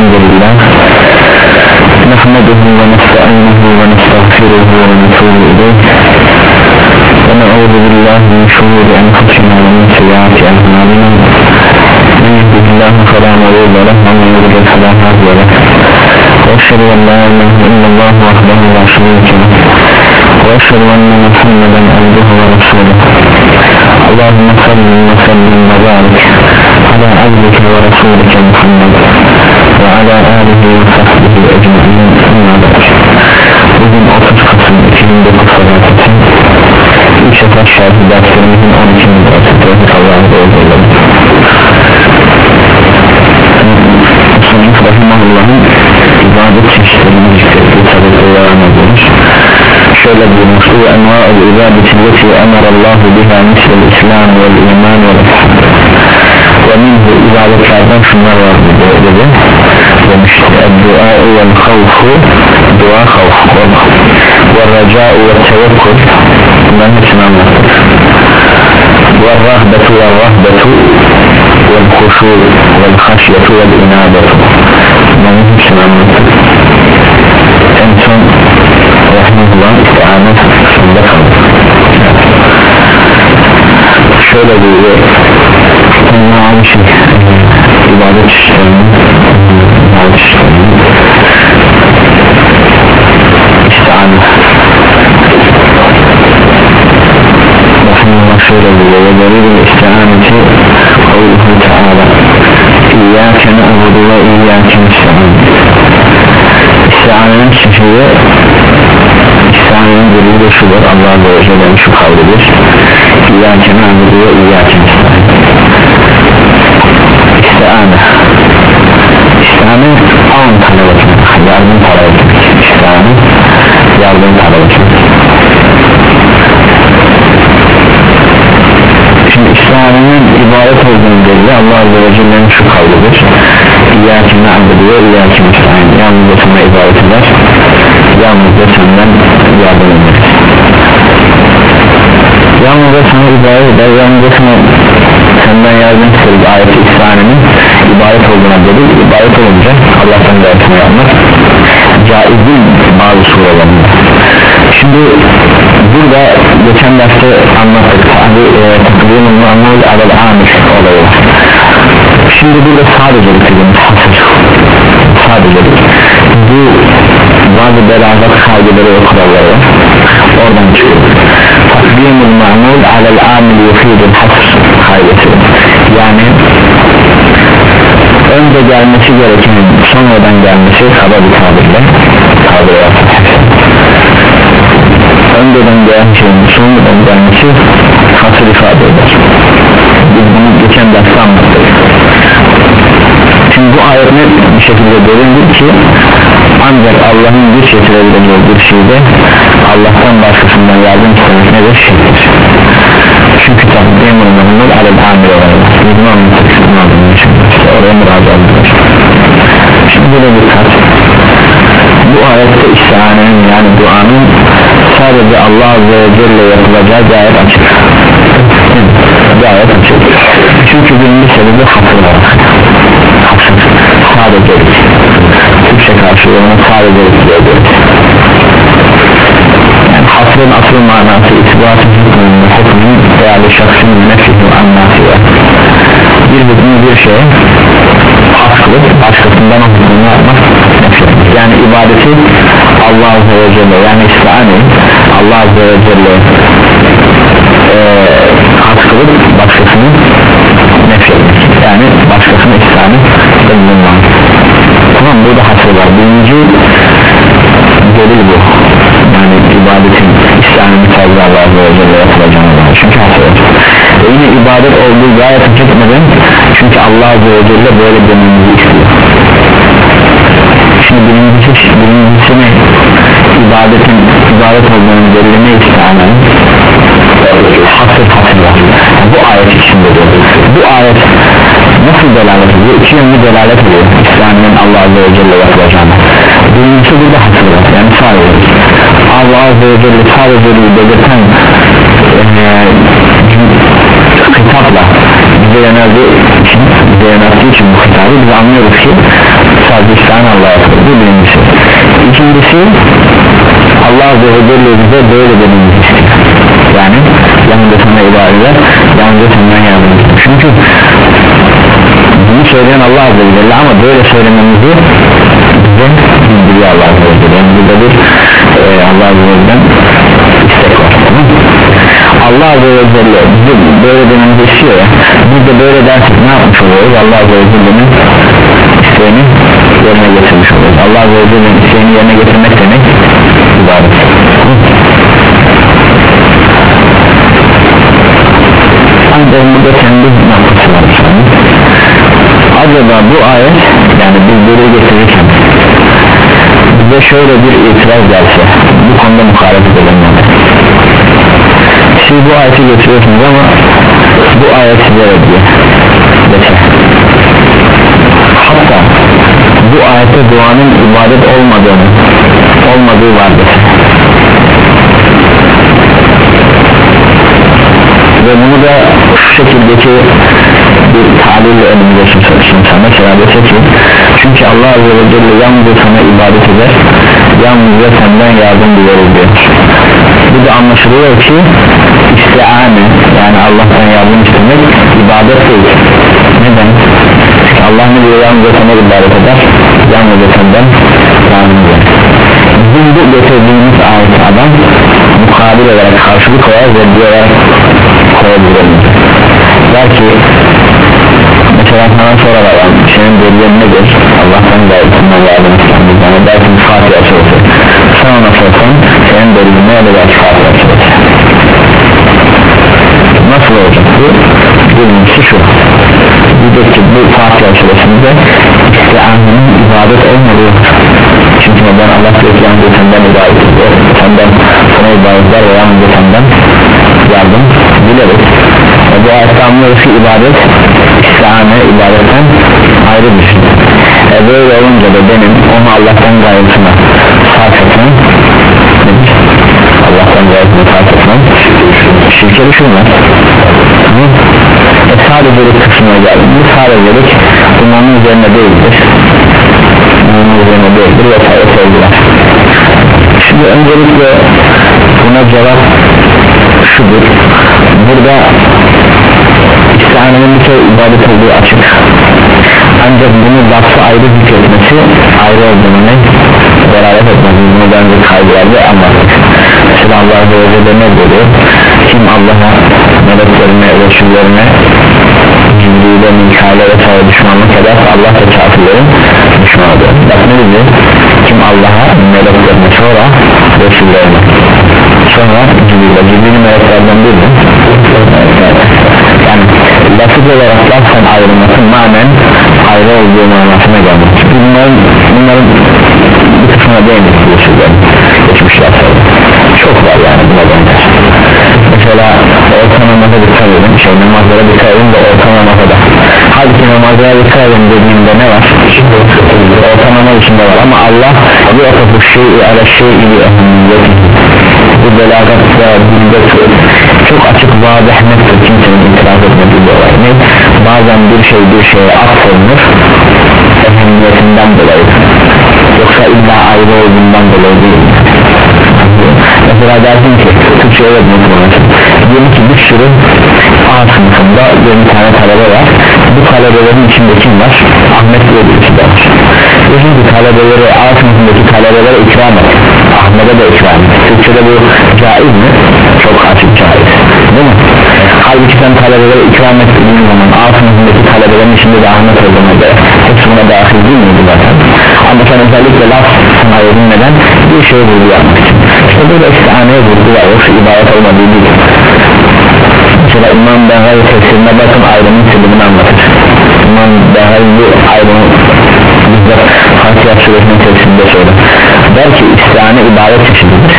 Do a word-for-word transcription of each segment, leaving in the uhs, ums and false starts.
Elhamdülillah nahmeduhu ve nesta'inuhu ve nestağfiruhu ve netubu ileyh ve ne'udhu billahi min şururi enfusina ve min seyyiati a'malina men yehdihillahu fela mudille lehu ve men yudlil fela hadiye lehu ve eşhedü en la ilahe illallah vahdehu la şerike lehu ve eşhedü enne Muhammeden abduhu ve resuluhu. Allahümme salli ve sellim ve barik ala abdike ve rasulike Muhammed ve ala alihi ve sahbihi ecmaîn. Bugün otuz Kasım iki bin dokuz Felaketin ilk sefer şartı derslerimizin on ikinci dersi Tevhid Allah'ı doğruladı. Müslüman Rahimahullah'ın ibadet çeşitlerini zikrettiği tabi devam ediyoruz. Şöyle buyurmuştu: enva'ul ibadeti leti emarallahu biha mislel islam vel iman vel ihsan ve minhu ibadetlerden şunlar var dedi demişti. Dua vel havfu, dua havf ve raca'u ve tevekkül, bunların hepsini anlattık. Ve rahbetu ve rahbetu vel huşu vel haşyetu vel inabetu, bunların hepsini anlattık. En son Rahmetullah istihanet sonunda kaldı. Şöyle diyor, onunla aynı şey ibadet işlerini ibadet işlerini istihanet Rahmetullah şöyle diyor ve delil istihaneti Allahu Teala İyyâke na'budu ve İyyâke nesta'in. İstihanetin şişeyi İslam'ın delili de şudur: Allah Azze ve Celle'nin şu kavlidir: İyyâke na'budu ve İyyâke nesta'in. İstihane İstihane an talep etmek, yardım talep etmek. İstihane yardım talep etmek. Şimdi istihanenin ibadet olduğunu delili Allah Azze ve Celle'nin şu kavlidir: İyyâke na'budu ve İyyâke nesta'in. Yalnızca sana ibadet eder, yalnızca senden yardım ederiz. Yalnızca sana ibadet eder, yalnızca sana senden yardım ederiz. Ayet-i İslam'ın ibadet olduğuna delil. İbadet olunca Allah'tan yardım yapmak caiz değil bazı surelerinde. Şimdi burada geçen derste anlattık takdimun mu'amul alel amir olayı. Şimdi burada sadece bitirdiğimiz hasır sadece bu bazı belagat kaydeleri ve kuralları var, oradan çıkıyor. Takdimul ma'mul alel amil yufidul hasr kaydesi, yani önce gelmesi gereken sonradan gelmesi kaba bir tabirle tabir yapar. Önceden gelen şeyin sonradan gelmesi hasır ifade eder. Biz bunu geçen derste anlattık. Şimdi bu ayet net bir şekilde belirtir ki ancak Allah'ın güç getirebileceği bir şeyde Allah'tan başkasından yardım istemek nedir? Şirktir. Çünkü takdimul ma'mul alel amir olayı. Bunu anlattık, şunu anlattık şimdi. İşte oraya müracı aldılar. Şimdi böyle bir kat. Bu ayette istihanenin, yani duanın sadece Allah Azze ve Celle yapılacağı gayet açık. Gayet açık. Çünkü birinci sebebi hasır var. Hasır sadece Türkçe karşılığını sadece ediyoruz. Yani hasrın asıl manası itibatı hükmünün hükmünün değerli şahsının nefsinin anlatıyor. Bir hükmü bir şey haskılık başkasından o hükmünü yapmak nefsinin. Yani ibadeti Allah Azze ve Celle, yani istihane Allah Azze ve Celle e, haskılık başkasının nefsinin, yani başkasının istihane bulunmak. Tamam, burada hasır var. Birinci delil bu. Yani ibadetin İslam'ın sadece Allah Azze ve Celle yapılacağını var. Çünkü hasır var. Ve yine ibadet olduğu gayet açık neden? Çünkü Allah Azze ve Celle böyle dememizi istiyor. Şimdi birincisi, birincisi ne? İbadetin ibadet olduğunu belirleme istihanın hasır hasır var. Yani bu ayet içinde diyor. Bu ayet nasıl delalet ediyor? İki yönlü delalet ediyor İslam'ın Allah Azze ve Celle yapılacağını. Birincisi burada hasır var. Yani sadece Allah Azze ve Celle sadece belirten e, hitapla bize yöneldiği için, bize yöneldiği için bu hitabı biz anlıyoruz ki sadece isteyen Allah'a yapılır. Bu birincisi. İkincisi Allah Azze ve Celle bize böyle dememizi istiyor. Yani yanında sana ibadeler, yanında senden yardım ediyor. Çünkü bunu söyleyen Allah Azze ve Celle ama böyle söylememizi bize bildiriyor Allah Azze ve Celle. Yani burada bir e, Allah Azze ve Celle'den istek var. Tamam? Allah Azze ve Celle bize böyle dememizi istiyor ya, biz de böyle dersek ne yapmış oluyoruz? Allah Azze ve Celle'nin isteğini yerine getirmiş oluyoruz. Allah Azze ve Celle'nin isteğini yerine getirmek demek ibadet. Ancak burada kendi noktası var. Acaba bu ayet, yani biz böyle getirirken bize şöyle bir itiraz gelse, bu konuda muhalefet edenler, siz bu ayeti getiriyorsunuz ama bu ayet size reddiyor dese, hatta bu ayette duanın ibadet olmadığını olmadığı var dese ve bunu da şu şekildeki bir talille önümüze sunsa, mesela dese ki çünkü Allah Azze ve Celle yalnızca sana ibadet eder, yalnızca senden yardım duyarız diyor. Bu da anlaşılıyor ki istiane, yani Allah'tan yardım istemek ibadet değil. Neden? Çünkü Allah ne diyor? Yalnızca sana ibadet eder, yalnızca senden yardım eder. Bizim bu getirdiğimiz ayet adam mukabil olarak karşılık olarak ve diyorlar koyabilir. Der ki mesela sana sorarlar, senin delilerin nedir? Allah'tan gayetinden yardım istendir. Yani dersin Fatiha suresi. Sen ona sorsan senin delilin ne olacak Fatiha suresi? Nasıl olacak bu? Birincisi şu, diyecek ki bu Fatiha suresinde istianenin ibadet olmadığı, çünkü neden? Allah diyor ki yalnızca senden ibadet ediyor, senden sana ibadetler ve yalnızca senden yardım dileriz. E bu ayette anlıyoruz ki ibadet istiane ibadetten ayrı bir şey. E böyle olunca da benim onu Allah'tan gayretine sarf etmem nedir? Allah'tan gayretine sarf etmem şirke düşürmez. E sadecelik kısmına geldim, bu sadecelik imanın üzerine değildir, imanın üzerine değildir ve sayılır. Şimdi öncelikle buna cevap şudur: burada istianenin bir kere ibadet olduğu açık, ancak bunu lafı ayrı zikretmesi ayrı olduğunu beraber etmez. Bunu ben bir kaygılarda anlattık. Mesela Allah Azze ve Celle ne diyor? Kim Allah'a, meleklerine, Resullerine, Cibril'e, Mikail'e ve sağa düşmanlık eder, Allah da kafirlerin düşmanıdır. Bak ne diyor? Kim Allah'a, meleklerine, sonra Resullerine, sonra Cibril'e, Cibril'i meleklerden değil mi? Yani lafız olarak lafzen ayrılması manen ayrı olduğu manasına gelmiş. Bunların, bunların bir kısmına değindik diyorsunuz geçmişler sonra. Çok var yani buna benzer. Mesela orta namaza dikkat edin, şey namazlara dikkat edin de orta namazda. Halbuki namazlara dikkat edin dediğimde ne var? Orta namaz içinde var ama Allah bir atafu şeyi ala şeyi bir ehemmiyeti. Bu belagatta dilde çok açık vazih nettir, kimsenin itiraz etmediği bir olay. Ne? Bazen bir şey bir şeye atfolunur ehemmiyetinden dolayı, yoksa illa ayrı olduğundan dolayı değil. Mesela dersin ki Türkçe'ye öğretmek olmasın, diyelim ki bir sürü A sınıfında yirmi tane talebe var, bu talebelerin içinde kim var? Ahmet diye birisi de var. Diyorsun ki talebeleri A sınıfındaki talebelere ikram et, Ahmet'e de ikram et. Türkçe'de bu caiz mi? Çok açık caiz, değil mi? Halbuki sen talebelere ikram ettiğin zaman A sınıfındaki talebelerin içinde de Ahmet olduğuna göre hepsi buna dahil değil miydi zaten? Ama sen özellikle laf sana edinmeden bir şey vurgu yapmak için, işte böyle istihaneye vurgu var, yoksa ibadet olmadığı değil. Mesela İmam Behar tefsirine bakın, ayrımın sebebini anlatır. İmam Behar bu ayrımı bizde Fatiha suresinin tefsirinde söyler. Der ki istihane ibadet çeşididir.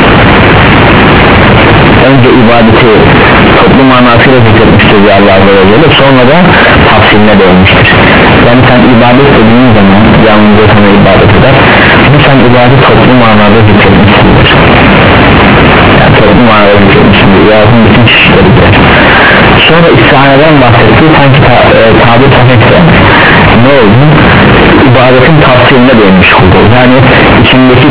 Önce ibadeti toplu manasıyla zikretmiştir diye Allah Azze ve Celle, sonra da tafsiline değinmiştir. Yani sen ibadet dediğin zaman yalnızca sana ibadet eder, bu sen ibadet toplu manada zikretmişsindir. Yani toplu manada zikretmişsindir, yazın bütün çeşitleridir. Sonra istihaneden bahsetti, sanki ta, e, tabir tafekte ne oldu? İbadetin tafsiline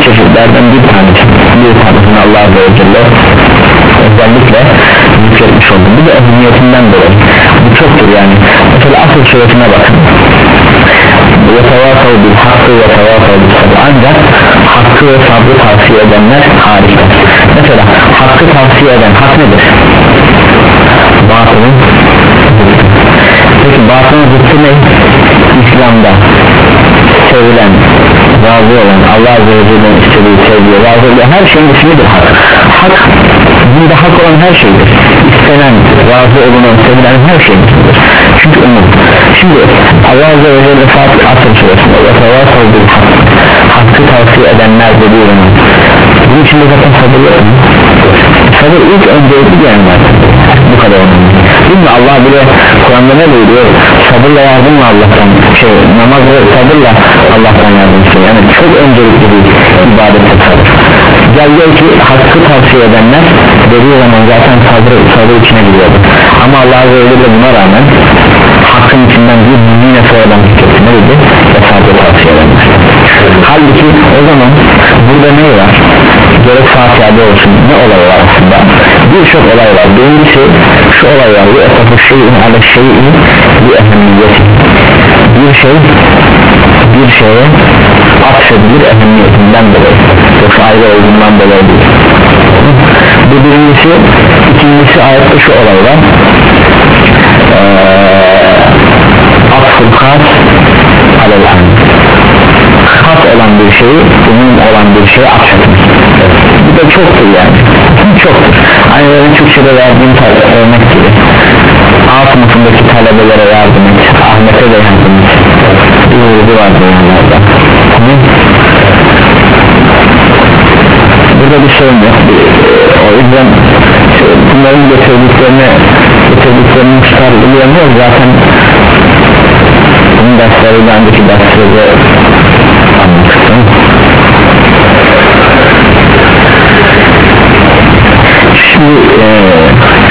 çeşitlerden bir tanesi bir tanesini Allah Azze ve Celle özellikle zikretmiş oldu. Bu da ehemmiyetinden dolayı bu çoktur yani. Mesela Asr suresine bakın, وَتَوَافَوْا بِالْحَقِّ وَتَوَافَوْا بِالصَّبْرِ, ancak hakkı ve sabrı tavsiye edenler harika. Mesela hakkı tavsiye eden hak nedir? Batılın zıttı. Peki batılın zıttı ne? İslam'da sevilen, razı olan, Allah Azze ve Celle'nin istediği, sevdiği, razı olan her şeyin ismidir hak. Hak, bunda hak olan her şeydir. İstenen, razı olunan, sevilen her şeydir. Çünkü umum. Şimdi Allah Azze ve Celle Fatih Asr suresinde وَتَوَافَوْا بِالْحَقِّ, hakkı tavsiye edenler dediği zaman bunun içinde zaten sabır yok mu? Sabır ilk öncelikli gelenler, bu kadar önemli. Değil mi? Allah bile Kur'an'da ne buyuruyor? Sabırla yardımla Allah'tan şey, namaz ve sabırla Allah'tan yardım istiyor. Yani çok öncelikli bir ibadette sabır. Gel gel ki hakkı tavsiye edenler dediği zaman zaten sabır, sabır içine giriyordu. Ama Allah Azze ve Celle buna rağmen hakkın içinden bir yine sonradan fikretti. Ne dedi? Ve sabrı tavsiye edenler. Halbuki o zaman burada ne var? Gerek Fatiha'da olsun, ne olay var aslında? Birçok olay var. Birincisi şu olay var: bu esafu şeyin ale şeyin bu ehemmiyeti. Bir şey bir şeye atfedilir ehemmiyetinden dolayı, yoksa ayrı olduğundan dolayı değil. Bu birincisi. İkincisi ayette şu olay var: ee, atful khas alel an, khas olan bir şeyi umum olan bir şeye atfetmek. Bu da çoktur yani, çoktur. Aynı öyle Türkçe'de verdiğim örnek gibi, A sınıfındaki talebelere yardım et, Ahmet'e de yardım et, bir vurdu vardı yanlarda. Burada bir sorun yok. O yüzden bunların getirdiklerine getirdiklerini çıkarılıyor zaten. Bunun dersleri de önceki dersleri anlattım. Şimdi ee,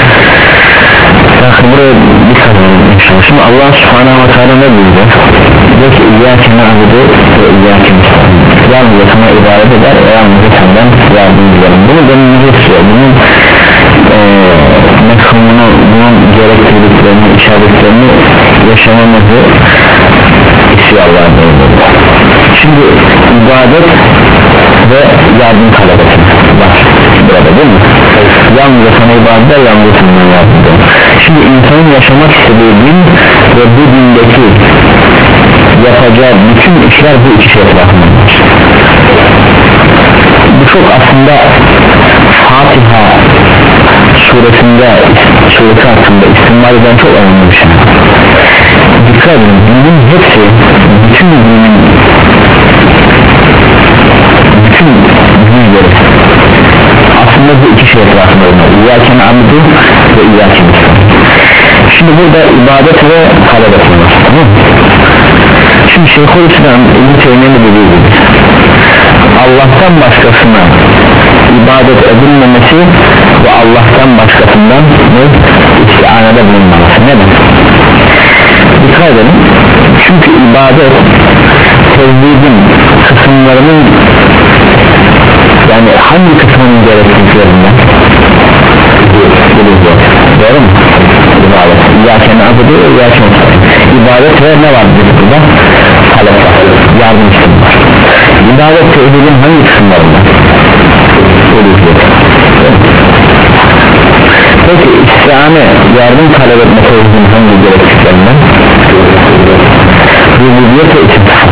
buraya bir kazanım inşallah. Şimdi Allah Subhanahu wa Ta'ala ne buyurdu? Diyor ki İyyâke na'budu ve İyyâke nestaîn, yalnızca sana ibadet eder ve yalnızca senden yardım ederim. Bunu denilmesi istiyor. Bunun ee, mefhumunu, bunun gerektirdiklerini, işaretlerini yaşamamızı istiyor Allah'a emanet. Şimdi ibadet ve yardım talep etmek var burada, değil mi? Yalnızca sana ibadet eder, yalnızca senden yardım eder. Şimdi insanın yaşamak istediği din ve bu dindeki yapacağı bütün işler bu iki şey etrafındadır. Bu çok aslında Fatiha suresinde, suresi hakkında istimali eden çok önemli bir şey. Dikkat edin, dinin hepsi, bütün dinin bütün dinleri aslında bu iki şey etrafında olmalı. İyyâke na'budu ve İyyâke nestaîn. Şimdi burada ibadet ve talep etme var, tamam mı? Şimdi Şeyhülislam İbn-i Teymiye'nin dediği gibi Allah'tan başkasına ibadet edilmemesi ve Allah'tan başkasından ne? İstianede bulunmaması. Neden? Dikkat edelim. Çünkü ibadet tevhidin kısımlarının, yani hangi kısmının gerekliliklerinden? Doğru mu? İbadet. İyyâke na'budu ve İyyâke nestaîn. İbadet ve ne var burada? Talep var, yardım istedim var. İbadet tevhidin hangi kısımlarından? Peki istiane, yardım talep etme tevhidin hangi gerekliklerinden? Rububiyet ve istihat.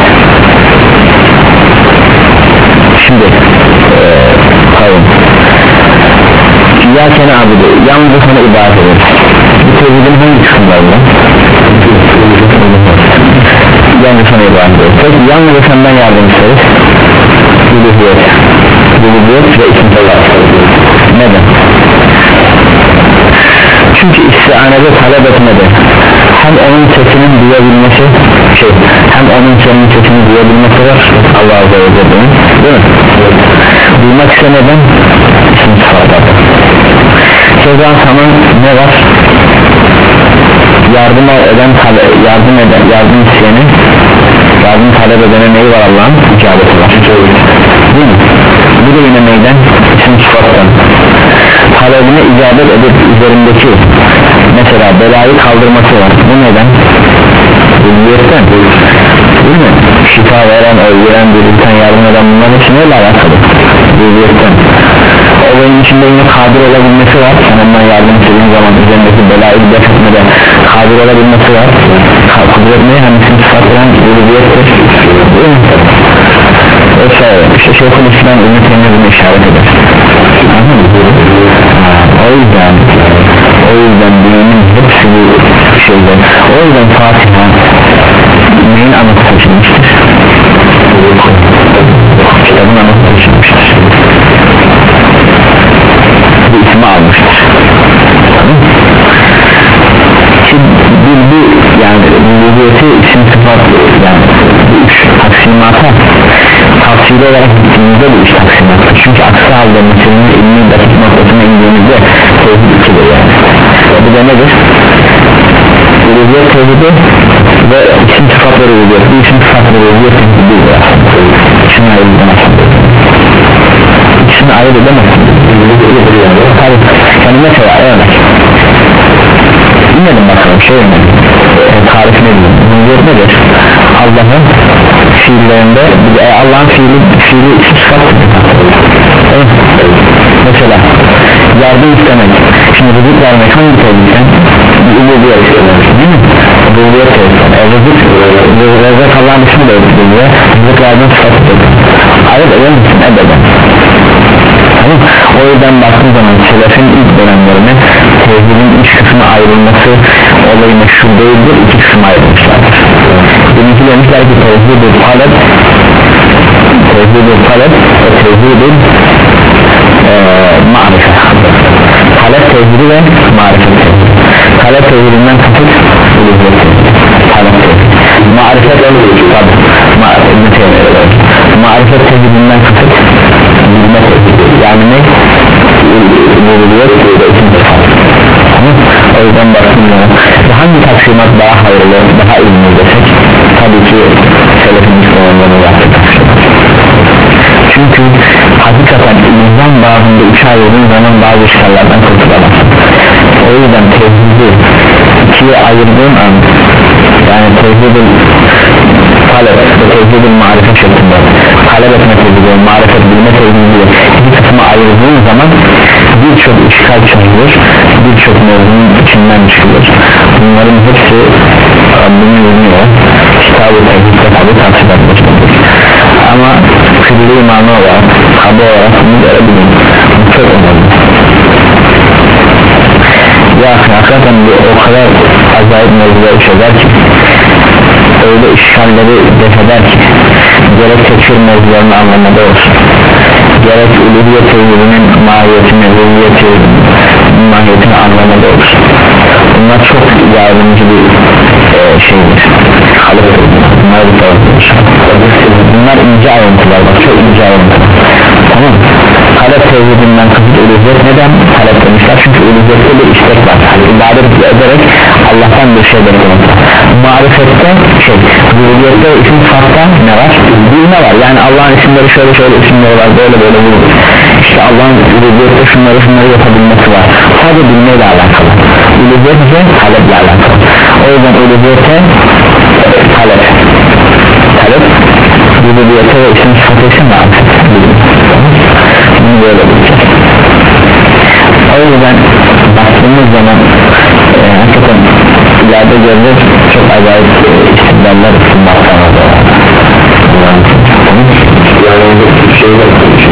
Şimdi ee, kavim İyyâke na'budu, yalnızca sana ibadet ederiz. Bu tevhidin hangi kısımlarından? Yalnızca sana ibadet ederiz. Peki yalnızca senden yardım isteriz. Rububiyet Rububiyet ve istihat. Neden? Çünkü istianede talep etmede hem onun sesinin duyabilmesi şey, hem onun senin sesini duyabilmesi var Allah Azze ve Celle'nin, değil mi? Duymak istemeden isim sıfatlarda. Keza sana ne var? Yardım eden, yardım eden, yardım isteyeni, yardım talep edene neyi var Allah'ın? İcabeti var. değil mi? Bu da yine neyden? İsim sıfattan. Talebine icabet edip üzerindeki mesela belayı kaldırması var. Bu neden? Uluhiyetten değil mi? Şifa veren, öldüren, dirilten, yardım eden bunların hepsi neyle alakalı? Uluhiyetten. Olayın içinde yine kadir olabilmesi var. Sen ondan yardım istediğin zaman üzerindeki belayı def etmede kadir olabilmesi var. Kudret ne? Hani isim sıfatlayan uluhiyettir. Değil mi? Vesaire. İşte Şeyhülislam İbn-i Teymiye bunu işaret eder. O yüzden o yüzden dinin hepsi bu şeyler. O yüzden Fatiha neyin anlatı seçilmiştir? Kitabın anlatı seçilmiştir. Bu ismi almıştır. Şimdi bu, bu yani vücudiyeti isim sıfat yani bu üç taksimata tavsiye olarak gittiğimizde bu üç taksimata çünkü aksi halde meselenin ilmi dakik noktasına indiğimizde tevhid ikidir yani. Bu da nedir? Vücudiyet tevhidi ve isim sıfatları vücudiyet bu isim sıfatları vücudiyet tevhidi değil şunu ayrı edemezsin ikisini ayrı edemezsin yani mesela örnek dinledim bakalım şey mi? E, tarif ne diyeyim? Vücudiyet nedir? Allah'ın fiillerinde e, Allah'ın fiili fiili sıfat evet. Mesela yardım istemek şimdi rızık vermek hangi tevhidden? Uluhiyet değil mi? Uluhiyet tevhidden e, rızık rızık Allah'ın ismi de uluhiyet rızık yardım sıfatıdır ayıp eder misin? Ebeden tamam. O yüzden baktığım zaman selefin ilk dönemlerine tevhidin üç kısmı ayrılması olayı meşhur değildir iki kısmı ayrılmışlardır benimki demişler ki tevhid-i talep tevhid-i talep ve tevhid-i e, marife talep tevhidi ve marife tevhidi talep tevhidinden kasıt uluhiyet talep tevhidi marifet tabi marifet tevhidinden kasıt bilme tevhidi yani ne? uluhiyet ve isim sıfat o yüzden baktığımda hangi taksimat daha hayırlı daha ilmi desek tabii ki selefin İslam'dan yaptık çünkü hakikaten ilimden bazında üçe ayırdığın zaman bazı işlerlerden kurtulamazsın o yüzden tevhidi ikiye ayırdığın an yani tevhidin talep ve tevhidin marife şeklinde talep etme tevhidi, marifet bilme tevhidi bir kısmı ayırdığın zaman birçok işgal çözülür birçok mevzunun içinden çıkılır bunların hepsi Rabbinin yönüyor kitab-ı tevhidde tabi tavsiye etmiştir ama külli imanı olarak kaba olarak bunu görebilirim bu çok önemli ya hakikaten o kadar acayip mevzuları çözer ki öyle işgalleri defeder ki gerek tekfir mevzularını anlamada olsun gerek uluhiyet tevhidinin mahiyetini uluhiyeti mahiyetini anlamada olsun bunlar çok yardımcı bir e, şeydir halıktır bunlar bir tarafıdır bunlar ince ayrıntılar bak çok ince ayrıntılar tamam talep tevhidinden kasıt uluhiyet neden talep demişler çünkü uluhiyette bir istek var yani ibadet ederek Allah'tan bir şey beklemek marifette şey uluhiyette isim sıfatta ne var? bilme var yani Allah'ın isimleri şöyle şöyle isimleri var böyle böyle bulur işte Allah'ın uluhiyette şunları şunları yapabilmesi var sadece bilmeyle alakalı uluhiyet ise taleple alakalı o yüzden uluhiyete talep talep uluhiyete ve isim sıfatı ise marifet bunu böyle bulacağız o yüzden baktığımız zaman e, hakikaten ileride göreceğiz çok acayip e, istidlaller sunmaktan orada yani bir şeyler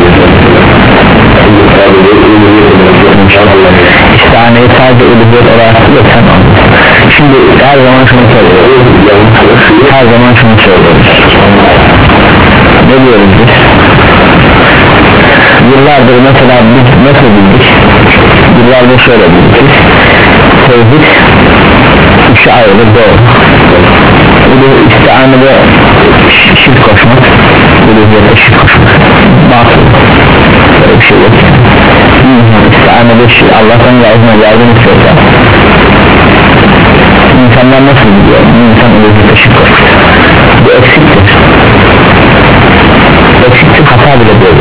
İstihaneyi sadece uluhiyet olarak yok sen anladın şimdi her zaman şunu söylüyoruz her zaman şunu söylüyoruz ne diyoruz biz yıllardır mesela biz nasıl bildik yıllardır şöyle bildik tevhid üçe ayrılır doğru istihanede şirk koşmak uluhiyete şirk koşmak batıl böyle bir şey yok istihanede Allah'tan yardım yardım istiyorsa insanlar nasıl biliyor insan uluhiyete şirk koşmak bu eksiktir eksiktir hata bile değil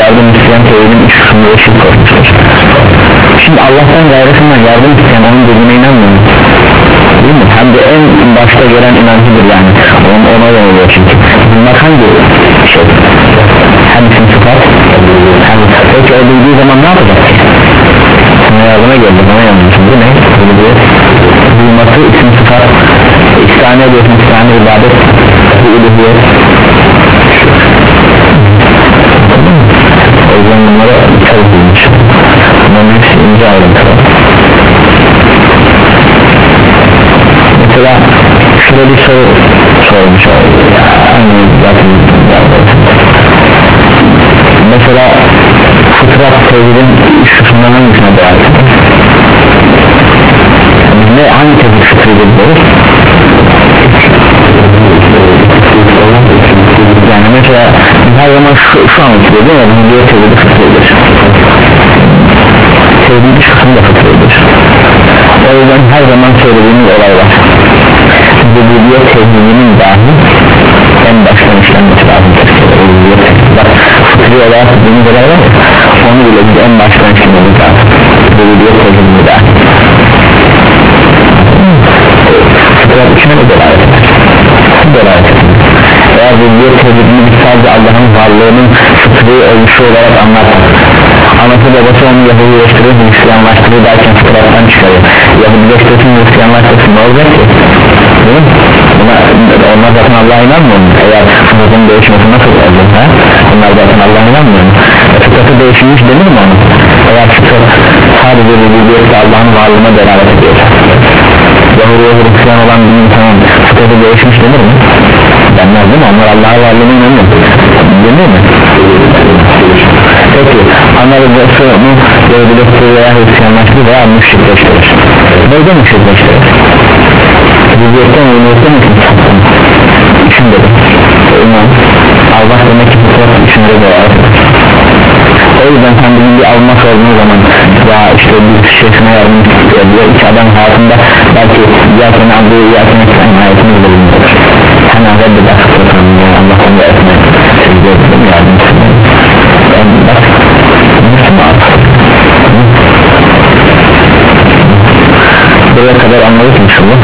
yardım isteyen tevhidin üç kısmında eşit koşmuştur. Şimdi Allah'tan gayrısından yardım isteyen onun dediğine inanmıyor, değil mi? Hem de en başta gelen inancıdır yani, ona, ona oluyor çünkü bunlar hangi şey, hem isim sıfat hem peki o duyduğu zaman ne yapacak ki? Sana yardıma geldi, bana yanlışım, bu ne? Duyması isim sıfat, istihane ediyorsun, istihane ibadet, bu uluhiyet. O yüzden bunlara dikkat edilmiş, bunların hepsi ince ayrıntılar. Mesela şöyle bir soru sormuş yani zaten mesela fıtrat tevhidin üç kısmından hangisine dahil? Ne, hangi tevhid fıtridir bu? Yani mesela her zaman şu, şu an fıtridir ya, bunun diğer tevhidi fıtridir, tevhidin üç kısmı da fıtridir. O yüzden her zaman söylediğimiz olay var, rububiyet tevhidinin dahi en baştan işlenmesi lazım. Bak fıtri olarak dediğimiz olay var ya, onu bile biz en baştan işlememiz lazım, rububiyet tevhidini dahi. Fıtrat içine de dolayet eder, dolayet eder. Eğer rububiyet tevhidini biz sadece Allah'ın varlığının fıtri oluşu olarak anlatır, anası babası onu Yahudileştirir, Hristiyanlaştırır derken fıtrattan çıkarır, Yahudileştirsin, Hristiyanlaştırsın, ne olacak ki? Değil mi? Buna, onlar zaten Allah'a inanmıyor mu? Eğer fıtratın değişmesi nasıl olacak ha? Onlar zaten Allah'a inanmıyor mu? E, fıtratı değişmiş denir mi onu? Eğer fıtrat sadece rububiyette Allah'ın varlığına delalet ediyor, Yahudi'ye Hristiyan olan bir insanın fıtratı değişmiş denir mi? Denmez değil mi? Onlar Allah'a varlığına inanmıyor, denir mi? Peki analizası onu Yahudileştirir veya Hristiyanlaştırır veya müşrikleştirir. Neyde müşrikleştirir? Rüziyetten uyumlukta mı tutsattın? İçinde de iman, Allah demek ki fıtrat içinde de var. O yüzden sen bugün bir alma sorduğun zaman ya işte bir şeysine yardım istiyor diye iki adam hayatında belki yakın aldığı yakın etken hayatını bile bilmiyor, hemen reddeder fıtratını, yani Allah'tan da etmek sevgi ettim yardım istiyor. Yani bak Müslüman buraya kadar anladık mı şunu?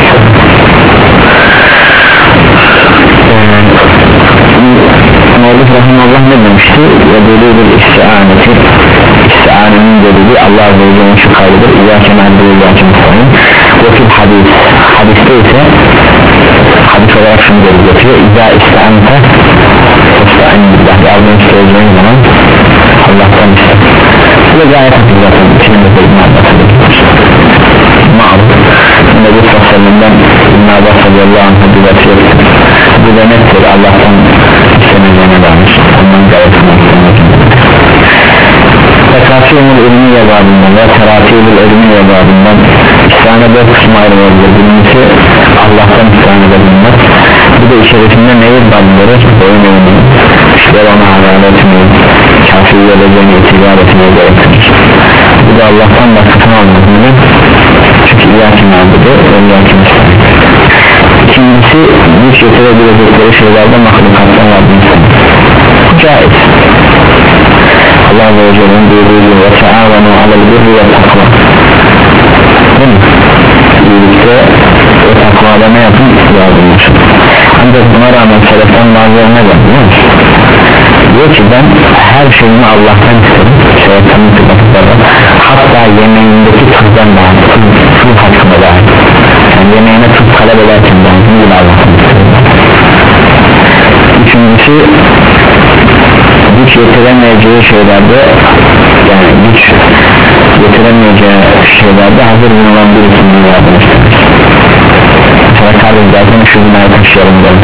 Muallif Rahimallah ne demişti? Ve böyle bir istianeti, istianenin delili Allah Azze ve Celle'nin şu kaydıdır, İyyâke na'budu ve İyyâke nestaîn. Ve fil hadis, hadiste ise hadis olarak şunu delil getiriyor, İzzâ istiante istâin billah, yardım isteyeceğin zaman Allah'tan iste. Bu da gayet hafif zaten, içinde de İbn Abbas'a getiriyor. Ma'ruf Nebi Sallallahu İbn Abbas radıyallahu anh'a bir vasiyet, bu da nettir, Allah'tan istemeyeceğine dair, ondan gayet hafif. Tekasiyonul ilmi yabadından ve teratiyonul ilmi yabadından istihane dört kısmı ayrılabilir. Birincisi Allah'tan istihane edebilmek, bu da içerisinde neyir bazıları oyun oyunu, işte ona havale etmeyi, kafir geleceğini itibar etmeyi gerektirir. Bu da Allah'tan başkasını almadığını, çünkü İyyâke na'budu ve İyyâke nestaîn. İkincisi güç getirebilecekleri şeylerden mahlukattan yardım istemek, caiz. Allah Azze ve Celle'nin buyurduğu gibi ve teâvenu alel birri ve takva, değil mi? İyilikte ve takvada ne yapın? Yardımlar. Ancak buna rağmen seleften bazıları ne var biliyor musun? Diyor ki ben her şeyimi Allah'tan isterim, şeytanın tıklattıkları, hatta yemeğindeki tuzdan daha tuz hakkında daha, yani yemeğine tuz talep ederken daha değil Allah'tan isterim. Üçüncüsü güç yetiremeyeceği şeylerde, yani güç yetiremeyeceği şeylerde hazır bulunan birisinin yardım istemek. Mesela kardeş zaten şu binayı taşıyalım derim,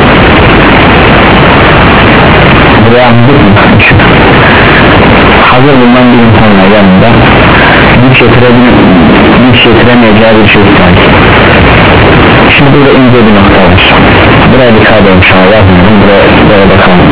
buraya anladık mı? Hazır bulunan bir insanla yanında güç güç yetiremeyeceği bir şey istemek. Şimdi burada ince bir nokta var, buraya dikkat edin şu an, yazmıyorum, buraya, buraya bakalım.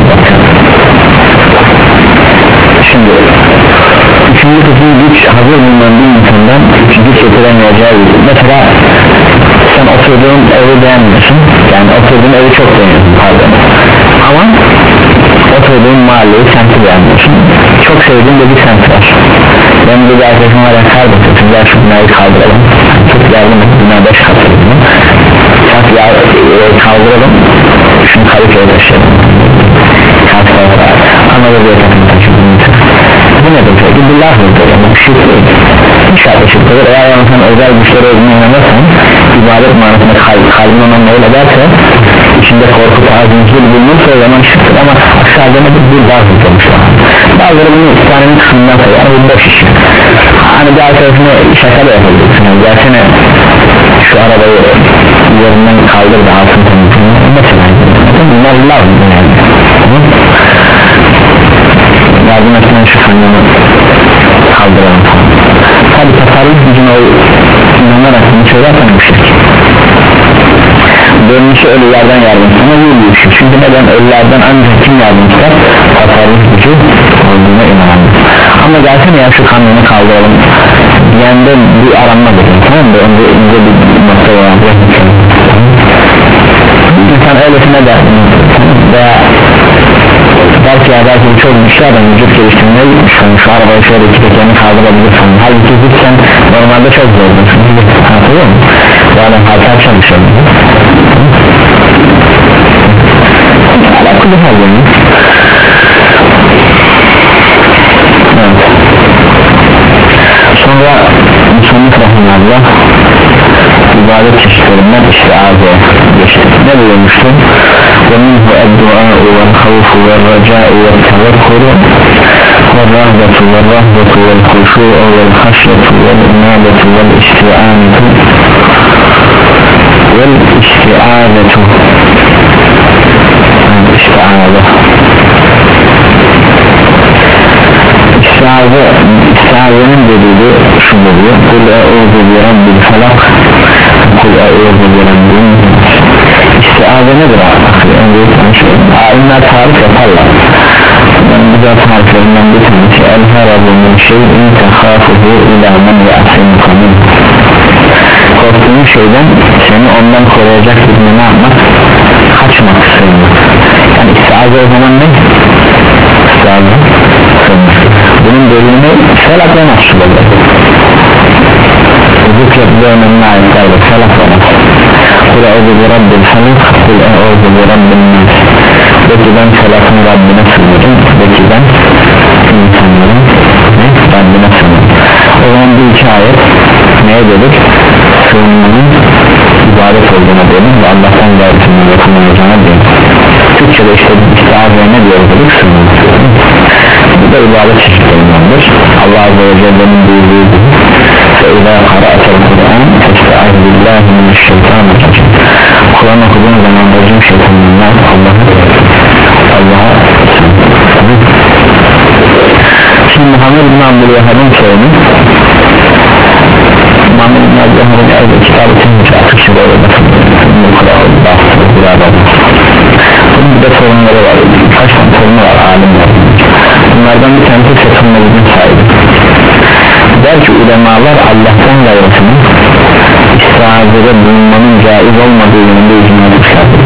Şimdi üçüncü kısmı güç hazır bulunan bir insandan güç yetiremeyeceği, mesela sen oturduğun evi beğenmiyorsun, yani oturduğun evi çok beğeniyorsun pardon, ama oturduğun mahalleyi semti beğenmiyorsun, çok sevdiğin de bir semt var, ben bir arkadaşım var ya, kardeşim gel şu binayı kaldıralım, çok yardım et, bina beş katlı bak ya e, kaldıralım şunu Kadıköy'e taşıyalım Anadolu yakasını taşıyalım. Bu ne demek? Bu laf mıdır? Bu şirk değil. İnşallah şirk olur. Eğer sen özel güçleri olduğuna inanırsan, ibadet manasında kal- kalbin onunla öyle derse, içinde korku tazimcil bulunursa o zaman şirktir, ama aşağıda ne bir laf mıdır? Bazıları bunu İslam'ın kısmından sayıyor, yani bu boş iş. Hani bir arkadaşına şaka da yapabilirsin, yani gelsene şu arabayı yerinden kaldır da altın temizliğini mesela bunlar laf mıdır yani? Yardım etmen şu sanırını kaldıralım falan. Tabi tasarruf gücüne o inanarak bunu söylersen bu şirk. Dönmüşü ölülerden yardım sana yürüyor şu. Çünkü neden ölülerden ancak kim yardım ister? Tasarruf gücü olduğuna inanalım. Ama gelsene ya şu kanunu kaldıralım diyende bir aranma dedim, tamam mı? Önce ince bir nokta olan İnsan öylesine der veya belki ya belki çok güçlü adam vücut geliştirmeye gitmiş yani şu arabayı şöyle iki tekerini kaldırabilirsin, halbuki gitsen normalde çok zordur, anlatıyor mu? Bu adam halter çalışıyor alakalı hal yani. Evet. Sonra Müslüman rahmanallah ibadet çeşitlerinden istiaze geçti. Ne buyurmuştu? وَمِنْهُ الدُّعَاءُ وَالْخَوْفُ وَالرَّجَاءُ وَالتَّوَكُّلُ وَالرَّغْبَةُ وَالرَّهْبَةُ وَالْخُشُوعُ وَالْخَشْيَةُ وَالْإِنَابَةُ وَالْإِسْتِعَانَةُ وَالْإِسْتِعَاذَةُ İstiaze İstiaze İstiaze'nin dediği şu oluyor: Kul e'ûzu bi rabbil felak, Kul e'ûzu bi rabbin nas. İstiaze nedir abi? Alimler tarif yaparlar. Ben güzel tariflerinden bir tanesi el-harabu min şeyin tehâfuhu ilâ men ya'simuka min. Korktuğun şeyden seni ondan koruyacak birini ne yapmak? Kaçmak sığınmak. Yani istiaze o zaman ne? İstiaze sığınmak. Bunun bölümü felak ve nasıl olur? Zikretli önemli ayetlerde felak ve nasıl. Kul e'ûzu bi rabbil felak, Kul e'ûzu bi rabbin nas. Peki ben felakın Rabbine sığınırım, peki ben insanların ne? Rabbine sığınırım. O zaman bu iki ayet neye dedik? Sığınmanın ibadet olduğuna dedik ve Allah'tan gayrısının yapılmayacağına dedik. Türkçe'de işte istiazeye ne diyoruz dedik? Sığınmak. Bu da ibadet çeşitlerindendir. Allah Azze ve Celle'nin buyurduğu gibi فَاِذَا قَرَأَتَ الْقُرْآنِ فَاسْتَعِذْ بِاللّٰهِ مِنَ الشَّيْطَانِ الرَّجِيمِ. Kur'an okuduğun zaman racim şeytanından Allah'a Allah'a Şimdi Muhammed bin Abdülvehhab'ın sorunu, Muhammed bin Abdülvehhab'ın evde kitabı tümüce akışı böyle bunun bir de sorunları var, kaç tane sorunu var alimler. Bunlardan bir tanesi satılmazın sahibi. Der ki ulemalar Allah'tan gayrısının istiazede bulunmanın caiz olmadığı yönünde icma etmişlerdir.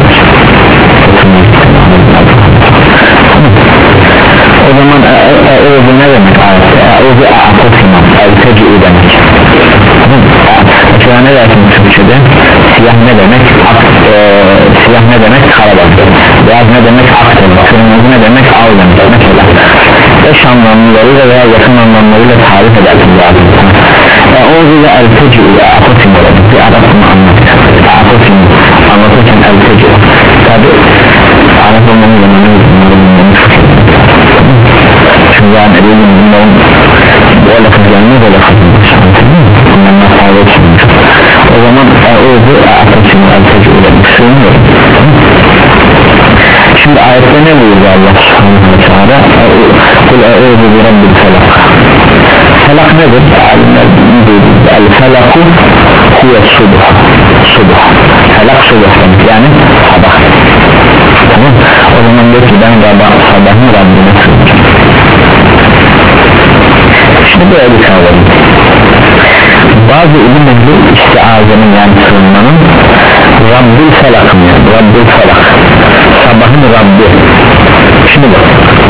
O zaman e'ûzu ne demek ayette? E'ûzu a'akosimam, el-teci'u demek. Mesela ne dersin Türkçe'de? Siyah ne demek? Ak, e, siyah ne demek? Karabaş. Beyaz ne demek? Ak demek. Kırmızı ne demek? Al demek. Mesela eş anlamlarıyla veya yakın anlamlarıyla tarif edersin lazım. E'ûzu ve el-teci'u ve a'akosim demek. Bir Arap'ını anlatır. A'akosim anlatırken el-teci'u. Tabi Arap olmanın zamanı bunların çünkü yani edelim bunların o lafız gelmez o lafız bundan fayda çıkmış. O zaman e'ûzu e'akosim el-teci'u demek sığınıyor. Şimdi ayette ne buyurdu Allah subhanahu ve teala? Kul e'ûzu bi rabbil felak. Felak nedir? Alimler buyurdu. El felaku huve subuh. Subuh. Felak subuh demek yani sabah. Tamam. O zaman diyor ki ben sabahın Rabbine sığınacağım. Şimdi böyle bir kavram. Bazı ilim ehli istiazenin yani sığınmanın Rabbil felakın yani Rabbil felak, sabahın Rabbi. Şimdi bak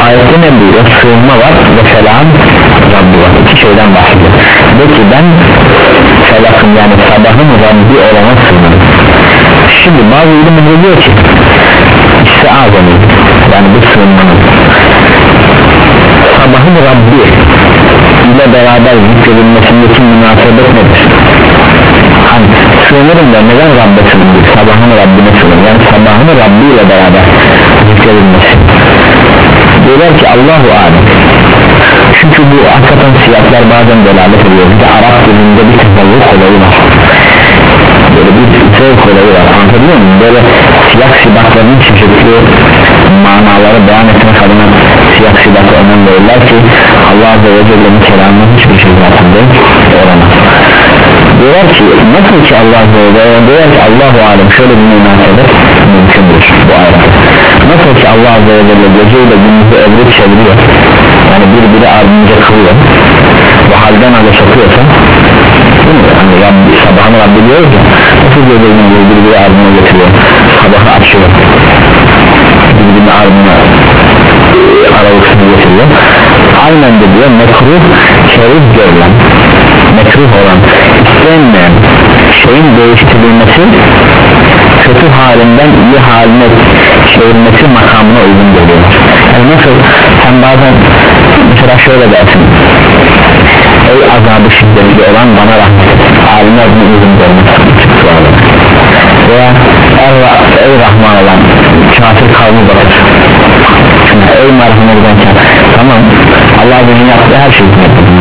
ayette ne buyuruyor? Sığınma var ve selam Rabbi var. İki şeyden bahsediyor. De ki ben felakın yani sabahın Rabbi olana sığınırım. Şimdi bazı ilimler diyor ki istiazeni yani bu sığınmanın sabahın Rabbi ile beraber zikredilmesindeki münasebet nedir? Hani sığınırım da neden Rabbe sığınır? Sabahın Rabbine sığınır. Yani sabahın Rabbi ile beraber zikredilmesi. Diyorlar ki Allahu alem. Çünkü bu hakikaten siyahlar bazen delalet ediyor. Bir de Arap dilinde bir tefavvuk olayı var. Böyle bir zevk olayı var. Anlatabiliyor muyum? Böyle siyah sibatların çeşitli manaları beyan etmek adına siyah sibatı önem verirler ki Allah Azze ve Celle'nin kelamının hiçbir şey zatında olamaz. Diyorlar ki nasıl ki Allah Azze ve Celle diyorlar ki Allahu alem şöyle bir münasebet mümkündür bu ayette. Nasıl ki Allah Azze ve Celle geceyle gündüzü evrip çeviriyor yani birbiri ardınca kılıyor ve halden hale sokuyorsa hani Rabbi, sabahını Rabbi diyor ki nasıl geceyle gündüzü birbiri ardına getiriyor sabahı açıyor birbirine ardına aralıksız getiriyor aynen de diyor mekruh kerih görülen mekruh olan istenmeyen şeyin değiştirilmesi kötü halinden iyi haline çevirmesi makamına uygun geliyor. Yani nasıl sen bazen mesela şöyle dersin ey azabı şiddetli olan bana rahmet et haline adına uygun görmesi veya ey Rahman olan kafir kavmi bakır ey merhamet eden kafir tamam Allah benim yaptığı her şeyi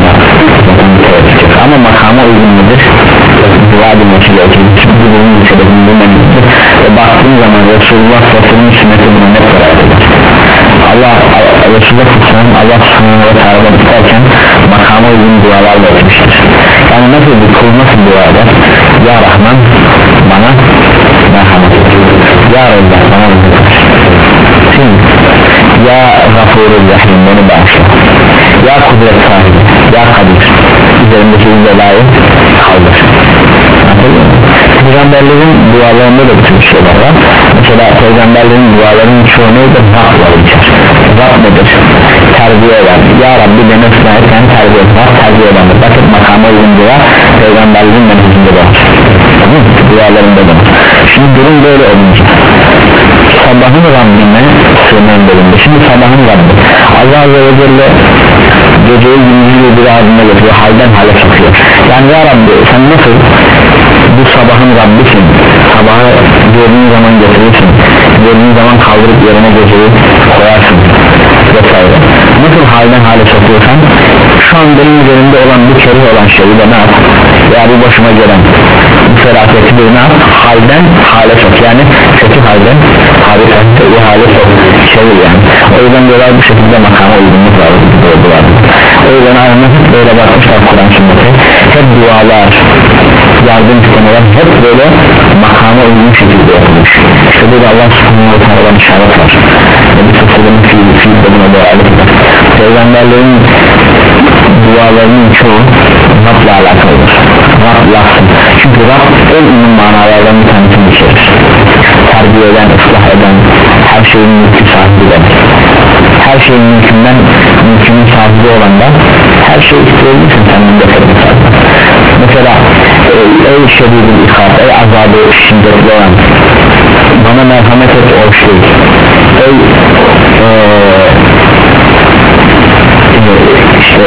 ama makama uygun mudur? Dua edilmesi gerekir çünkü bunun sebebinin önemlidir ve baktığın zaman Resulullah Sallallahu sünneti bunu net karar eder Allah Resulullah Sallallahu Allah Subhanahu ve Teala tutarken makama uygun dualarla etmiştir yani nasıl bir kul nasıl dua eder ya Rahman bana merhamet et ya Resulullah bana merhamet et ya Gafurur Rahim beni bağışla ya kudret sahibi ya kadir üzerindeki belayı kaldır peygamberlerin dualarında da bütün şeyler var mesela peygamberlerin dualarının çoğu neydi? Rab'la geçer Rab nedir? Terbiye eder ya Rabbi beni ıslah etken terbiye eder terbiye eder bakın makama uygun dua peygamberlerin menhecinde de var dualarında da var şimdi durum böyle olunca sabahın Rabbine sığınan bölümde şimdi sabahın Rabbi Allah Azze ve Celle geceyi gündüzü bir ardına getiriyor halden hale sokuyor yani ya Rabbi sen nasıl bu sabahın Rabbisin sabahı gördüğün zaman getirirsin gördüğün zaman kaldırıp yerine geceyi koyarsın vesaire nasıl halden hale sokuyorsan şu an benim üzerimde olan bu kerih olan şeyi de ne yap ya bu başıma gelen bu felaketi de ne yap halden hale sok yani kötü halden harikatı iyi hale sok çevir yani o yüzden diyorlar bu şekilde makama uygunluk var o yüzden aynen böyle bakmışlar Kur'an sünneti hep dualar yardım istemeler hep böyle makama uygun şekilde yapılmış işte böyle Allah Subhanahu ve Teala'dan işaret var Nebi Sassal'ın fiil fiil bölümüne doğru peygamberlerin dualarının çoğu Rab'la alakalıdır Rab lafzı çünkü Rab en ünlü manalardan bir tanesini içerir terbiye eden, ıslah eden her şeyin mülkü sahibi demek her şeyin mülkünden mülkünün sahibi olan da her şeyi isteyebilirsin senden defetin sahibi mesela ey şedidül ikab ey azabı şiddetli olan bana merhamet et o şey ey ee, işte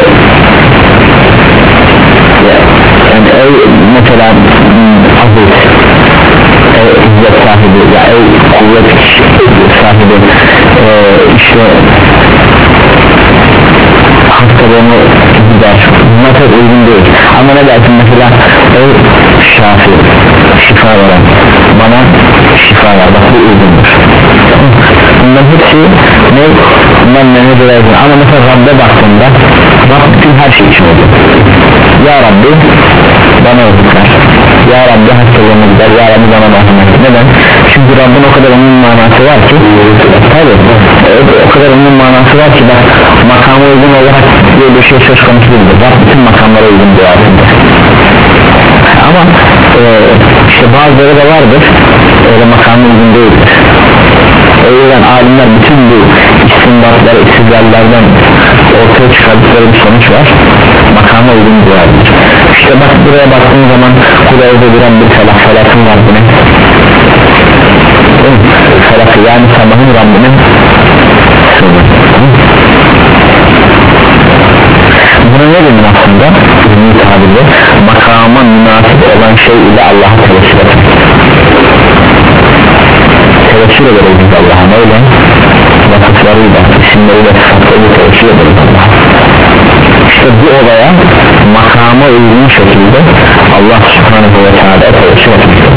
yani ey mesela aziz ey izzet sahibi ya ey kuvvet sahibi ee, işte hastalığımı gider bunlar pek uygun değil ama ne dersin mesela ey şafi şifa veren bana şifa ver bak bu uygundur bunların hepsi ne bundan menajı versin ama mesela Rabbe baktığında Rab bütün her şey için oluyor ya Rabbi bana özgürler ya Rabbi hastalığımı gider ya Rabbi bana merhamet neden? Çünkü Rabbin o kadar onun manası var ki tabi o kadar onun manası var ki bak makama uygun olarak böyle bir şey söz konusu değildir Rab bütün makamlara uygun duasında ama e, işte bazıları da vardır öyle makama uygun değildir o yüzden alimler bütün bu istinbatlar, istidlallerden ortaya çıkardıkları bir sonuç var, makama uygun duvardır. İşte bak buraya baktığın zaman kulağıda duran bir felak, felakın Rabbine felakı yani sabahın Rabbinin buna ne demek aslında? Ünlü tabirle makama münasip olan şey ile Allah'a tevekkül etmek, tevekkül ederiz Allah'a, öyle vasıflarıyla, isimleriyle, sıfatlarıyla tevekkül ederiz Allah'a. İşte bu olaya makama uygun şekilde Allah subhanahu ve teala tevekkül etmek.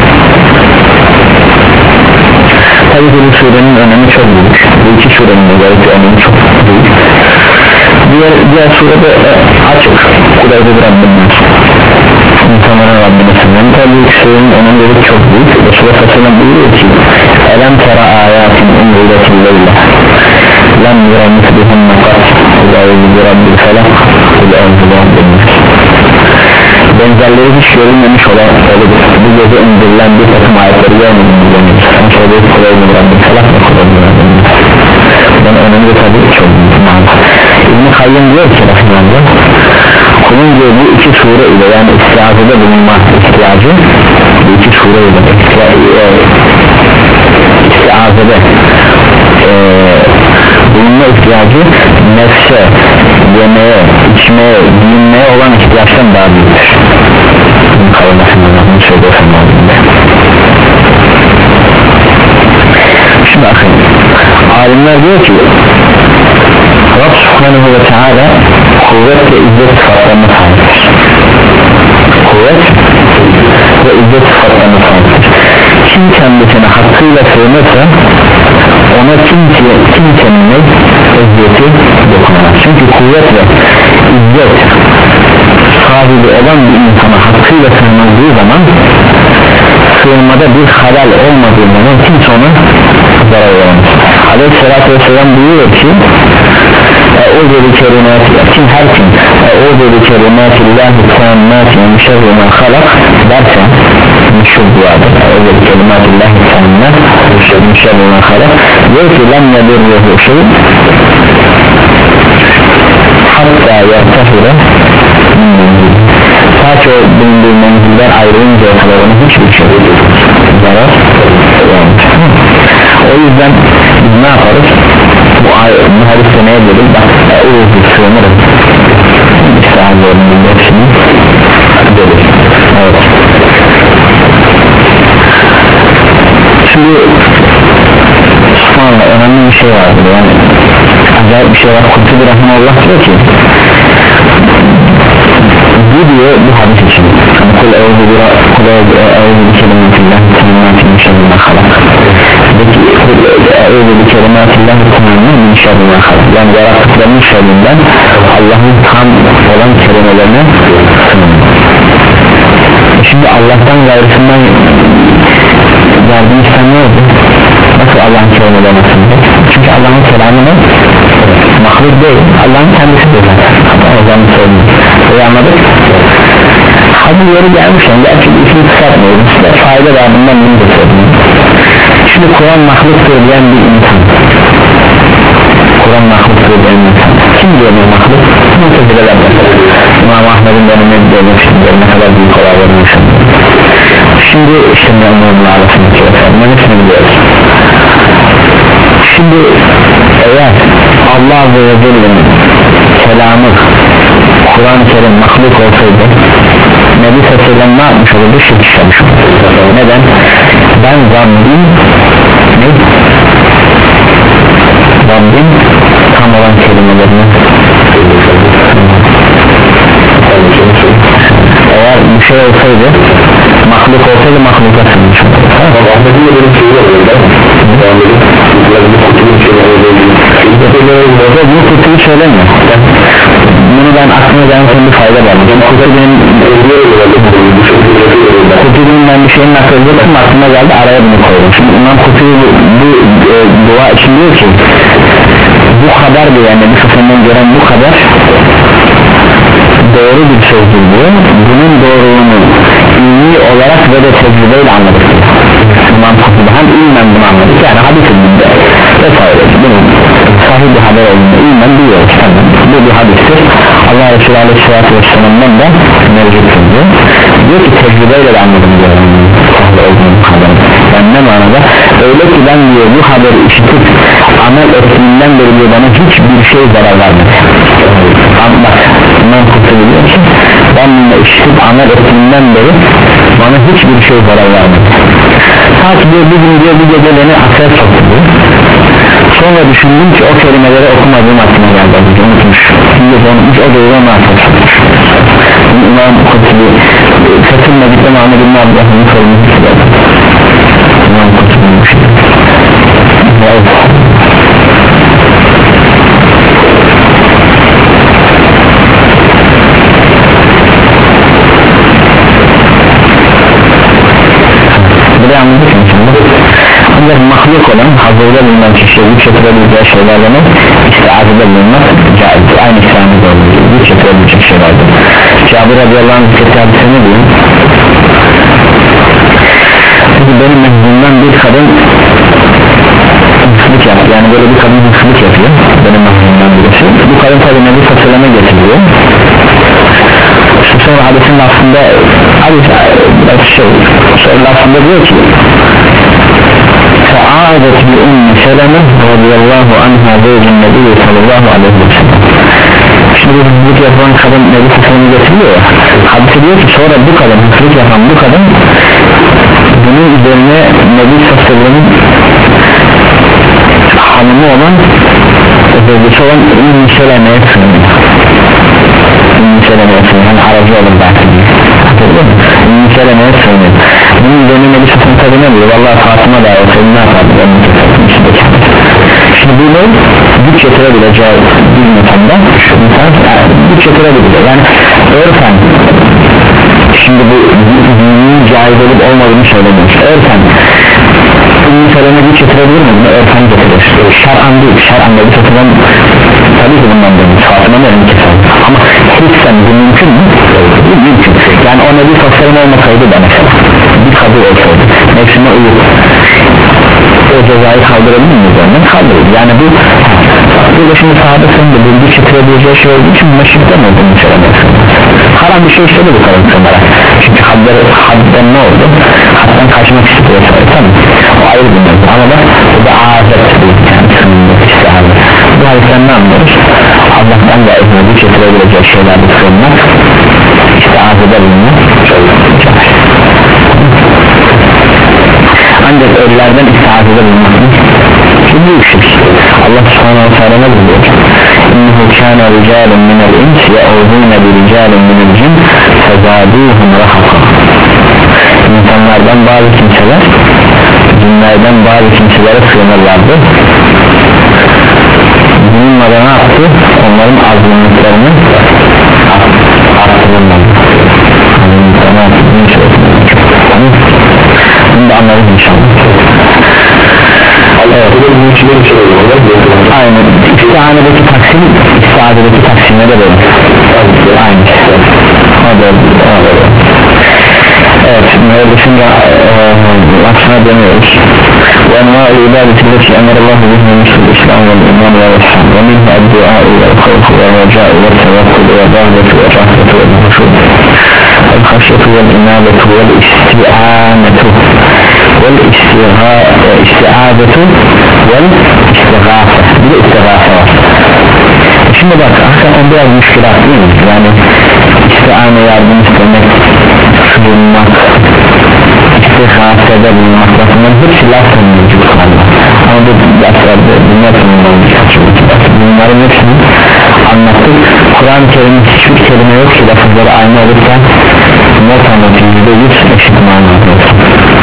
Tabi bu surenin önemi çok büyük, bu iki surenin özellikle önemi çok büyük. Diğer, diğer surede e, açık Kur'an'da Rabbimiz insanların Rabbine sınırın. Tabi bu surenin önemleri çok büyük. Resulullah sallallahu buyuruyor ki elem tera ayatin umruletilleyla lem yuramit bihun nakat uzayıcı bir Rabbil felak uzayıcı bir benzerleri hiç görülmemiş olan bu gece indirilen bir takım ayetleri görmedim diyeceğimiz sen söyleyip Kur'an'da Rabbil felak ve Kur'an'da Rabbil bunun önemi de tabi çok büyük. İbn-i Kayyım diyor ki Rahmanullah kulun diyor bu iki sure ile yani istiazede bulunma ihtiyacı bu iki sure ile istiazede e, bulunma ihtiyacı nefse, yemeye, içmeye, giyinmeye olan ihtiyaçtan daha büyüktür. İbn-i Kayyım Rahmanullah bunu söylüyor Rahmanullah. Şimdi bakın alimler diyor ki Rab subhanahu ve teala kuvvet ve izzet sıfatlarına sahiptir. Kuvvet ve izzet sıfatlarına sahiptir. Kim kendisine hakkıyla sığınırsa ona kimse, kimsenin izzeti dokunamaz. Çünkü kuvvet ve izzet sahibi olan bir insana hakkıyla sığınıldığı zaman sığınmada bir halal olmadığı zaman kimse ona zarar veremez. Aleyhisselatü vesselam buyuruyor ki Eûzü bi kelimâti kim her kim Eûzü bi kelimâtillâhi tâmmâti min şerri mâ halak derse meşhur duadır. Eûzü bi kelimâtillâhi tâmmâti min şerri mâ halak diyor ki lem yedirruhu şey hatta yertefire ta ki o bulunduğu menziller ayrılıncaya kadar onu hiçbir şey zarar vermez. O yüzden biz ne yaparız? Bu, bu hadiste neye dedik? Bak Eûzü sığınırım İstihazlarının hepsini dedik. Evet. Şimdi sonra önemli bir şey vardır yani acayip bir şey var. Kurtubi Rahmanullah diyor ki bu diyor bu hadis için kul eûzü bi kul eûzü bi kelimâtillâhi tâmmâti min şerri mâ halak eûzü bi kelimâtillâhi tâmmâti min şerri mâ halak yani yarattıklarının şerrinden Allah'ın tam olan kelimelerine şimdi Allah'tan gayrısından yardım istenmiyor nasıl Allah'ın kelimelerine sığınacak? Çünkü Allah'ın kelamı ne? Mahluk değil, Allah'ın kendisi değil. Allah'ın söylüyor. Öyle anladık? Hadi yeri gelmişken gerçi ismi kısaltmıyoruz. Size fayda babından bunu da söylüyor. Şimdi Kur'an mahluktur diyen bir insan. Kur'an mahluktur diyen bir insan. Kim diyor bu mahluk? Mutezileler mesela. İmam Ahmet'in dönemi diyor ne kadar büyük olaylarını yaşanıyor. Şimdi işte memnunun arasındaki efendim hepsini biliyoruz. Şimdi eğer Allah Azze ve Celle'nin kelamı Kur'an-ı Kerim mahluk olsaydı Nebi Sallallahu ne yapmış olurdu? Şirk işlemiş olurdu. Neden? Ben Rabbim ne? Rabbim tam olan kelimelerini eğer bir şey olsaydı mahluk olsaydı mahluka sığınmış olurdu. Ahmet'in de benim şeyi oluyor değil mi? Bu kutuyu söylemiyor. Bunu ben aklıma gelen bir fayda verdim. Kutu'nun Kutu'nun ben bir şeyin akıllıyorum aklıma geldi araya bunu koydum. Şimdi İmam Kutu'yu bu, bu e, dua için diyor ki bu kadar diyor yani bir sıfırdan gören bu kadar doğru bir sözdür diyor. Bunun doğruluğunu ilmi olarak ve de tecrübeyle anladık diyor. İmam Kutu'da hem ilmen bunu anladık yani hadis ilminde vesaire bunun sahih bir haber olduğunu iman biliyoruz. Tamam. Bu bir hadistir. Allah Resulü Aleyhisselatü Vesselam'dan da mevcuttur diyor. Diyor ki tecrübeyle de anladım diyor sahih olduğunu haberi. Yani ne manada? Öyle ki ben diyor bu haberi işitip amel ettiğinden beri diyor bana hiçbir şey zarar vermedi. Bak İmam Kurtubi diyor ki ben bunu işitip amel ettiğinden beri bana hiçbir şey zarar vermedi. Ta ki diyor bir gün diyor bir gece beni akıl soktu diyor. Sonra düşündüm ki o kelimeleri okumadığım aklıma geldi. Unutmuş. Şimdi unutmuş o doğru ona akıl sokmuş. İmam Kurtubi Fethül Medik'te Muhammed İbn Abdülhamid'in sorumlusu söyledi. İmam Kurtubi'nin şey. Evet. Buraya anladık inşallah. Ancak mahluk olan hazırda bulunan kişiye güç getirebileceği şeylerle istiazede bulunmak caizdir. Aynı İslam'da olduğu gibi güç getirebilecek şeylerdir. Cabir radıyallahu anh zikretti hadise ne diyor? Çünkü benim mehzumdan bir kadın hırsızlık yaptı. Yani böyle bir kadın hırsızlık yapıyor. Benim mehzumdan birisi. Bu kadın tabi Nebi Sallallahu getiriyor. Sonra hadisin aslında hadis şey sonra aslında diyor ki Fa'adet bi Ummi Seleme radıyallahu anha zevcin Nebi sallallahu aleyhi ve sellem. Şimdi bu hırsızlık yapan kadın Nebi Sallallahu getiriyor ya. Hadise diyor ki sonra bu kadın hırsızlık yapan bu kadın bunun üzerine Nebi Sallallahu hanımı olan zevcisi olan Ummi Seleme'ye sığınıyor. Ummi Seleme'ye sığınıyor. Hani aracı olur belki diye. Ummi Seleme'ye sığınıyor. Bunun üzerine Nebi Sallallahu tabi ne diyor? Vallahi Fatıma da olsaydı ne yapardı? Şimdi bu ne? Güç getirebileceği bir insanda insan yani güç getirebilir. Yani örfen şimdi bu dinin caiz olup olmadığını söylemiyoruz. Örfen Ummi Seleme güç getirebilir mi? Bunu örfen getirir. Şer'an değil. Şer'an da bir satılan tabii ki bundan dönüyor. Fatıma'nın önünü keser. Ama hissen bu mümkün mü? Bu mümkün. Yani o Nebi Sallallahu olmasaydı da mesela bir kabul olsaydı nefsine uyup o cezayı kaldırabilir miyiz? Yani kaldırır. Yani bu burada şimdi sahabe sonunda bu güç getirebileceği şey olduğu için meşrikten olduğunu söylemezsin. Haram bir şey istedi bu kadın sonlara. Çünkü hadden, hadden ne oldu? Hadden kaçmak istiyor. Tamam. O ayrı bir mevzu. Ama da bu da azet değil. Yani sınırlı istihar. Bu hadisten ne anlıyoruz? Allah'tan da ezme güç getirebileceği şeylerde sığınmak istihazede bulunmak ancak ölülerden istihazede bulunmak şimdi bu şirk. Allah subhanahu wa ta'ala ne diyor? İnnehu kâne ricâlun minel ins ye'udûne bi ricâlun minel cin fezâdûhum rahaka. İnsanlardan bazı kimseler cinlerden bazı kimselere sığınırlardı. Bununla da ne yaptı? Onların azınlıklarını arttırırlardı. Bunu da anladık inşallah. Evet. Aynen. İstihanedeki taksim, istihadedeki taksimle de böyle. Aynı. O da öyle. Evet. Müellifin de aksına dönüyoruz. وأنواع العبادة التي أمر الله بها مثل الإسلام والإيمان والإحسان ومنها الدعاء والخوف والرجاء والتوكل والرغبة والرهبة والخشوع والخشية والإنابة والاستعانة والاستعاذة والاستغاثة بالاستغاثة. Şimdi bak hakikaten biraz müşkilat değil mi? Yani istiane yardım istemek, sığınmak, istigâsede bulunmak, bunların hepsi lafın mevcutlarla. Ama bu derslerde bunlar tanımdan birkaç yıl bunların hepsini anlattık. Kur'an-ı Kerim'in hiçbir kelime yok ki lafızları aynı olurken not anlatıyor, yüzde yüz eşit manada olsun.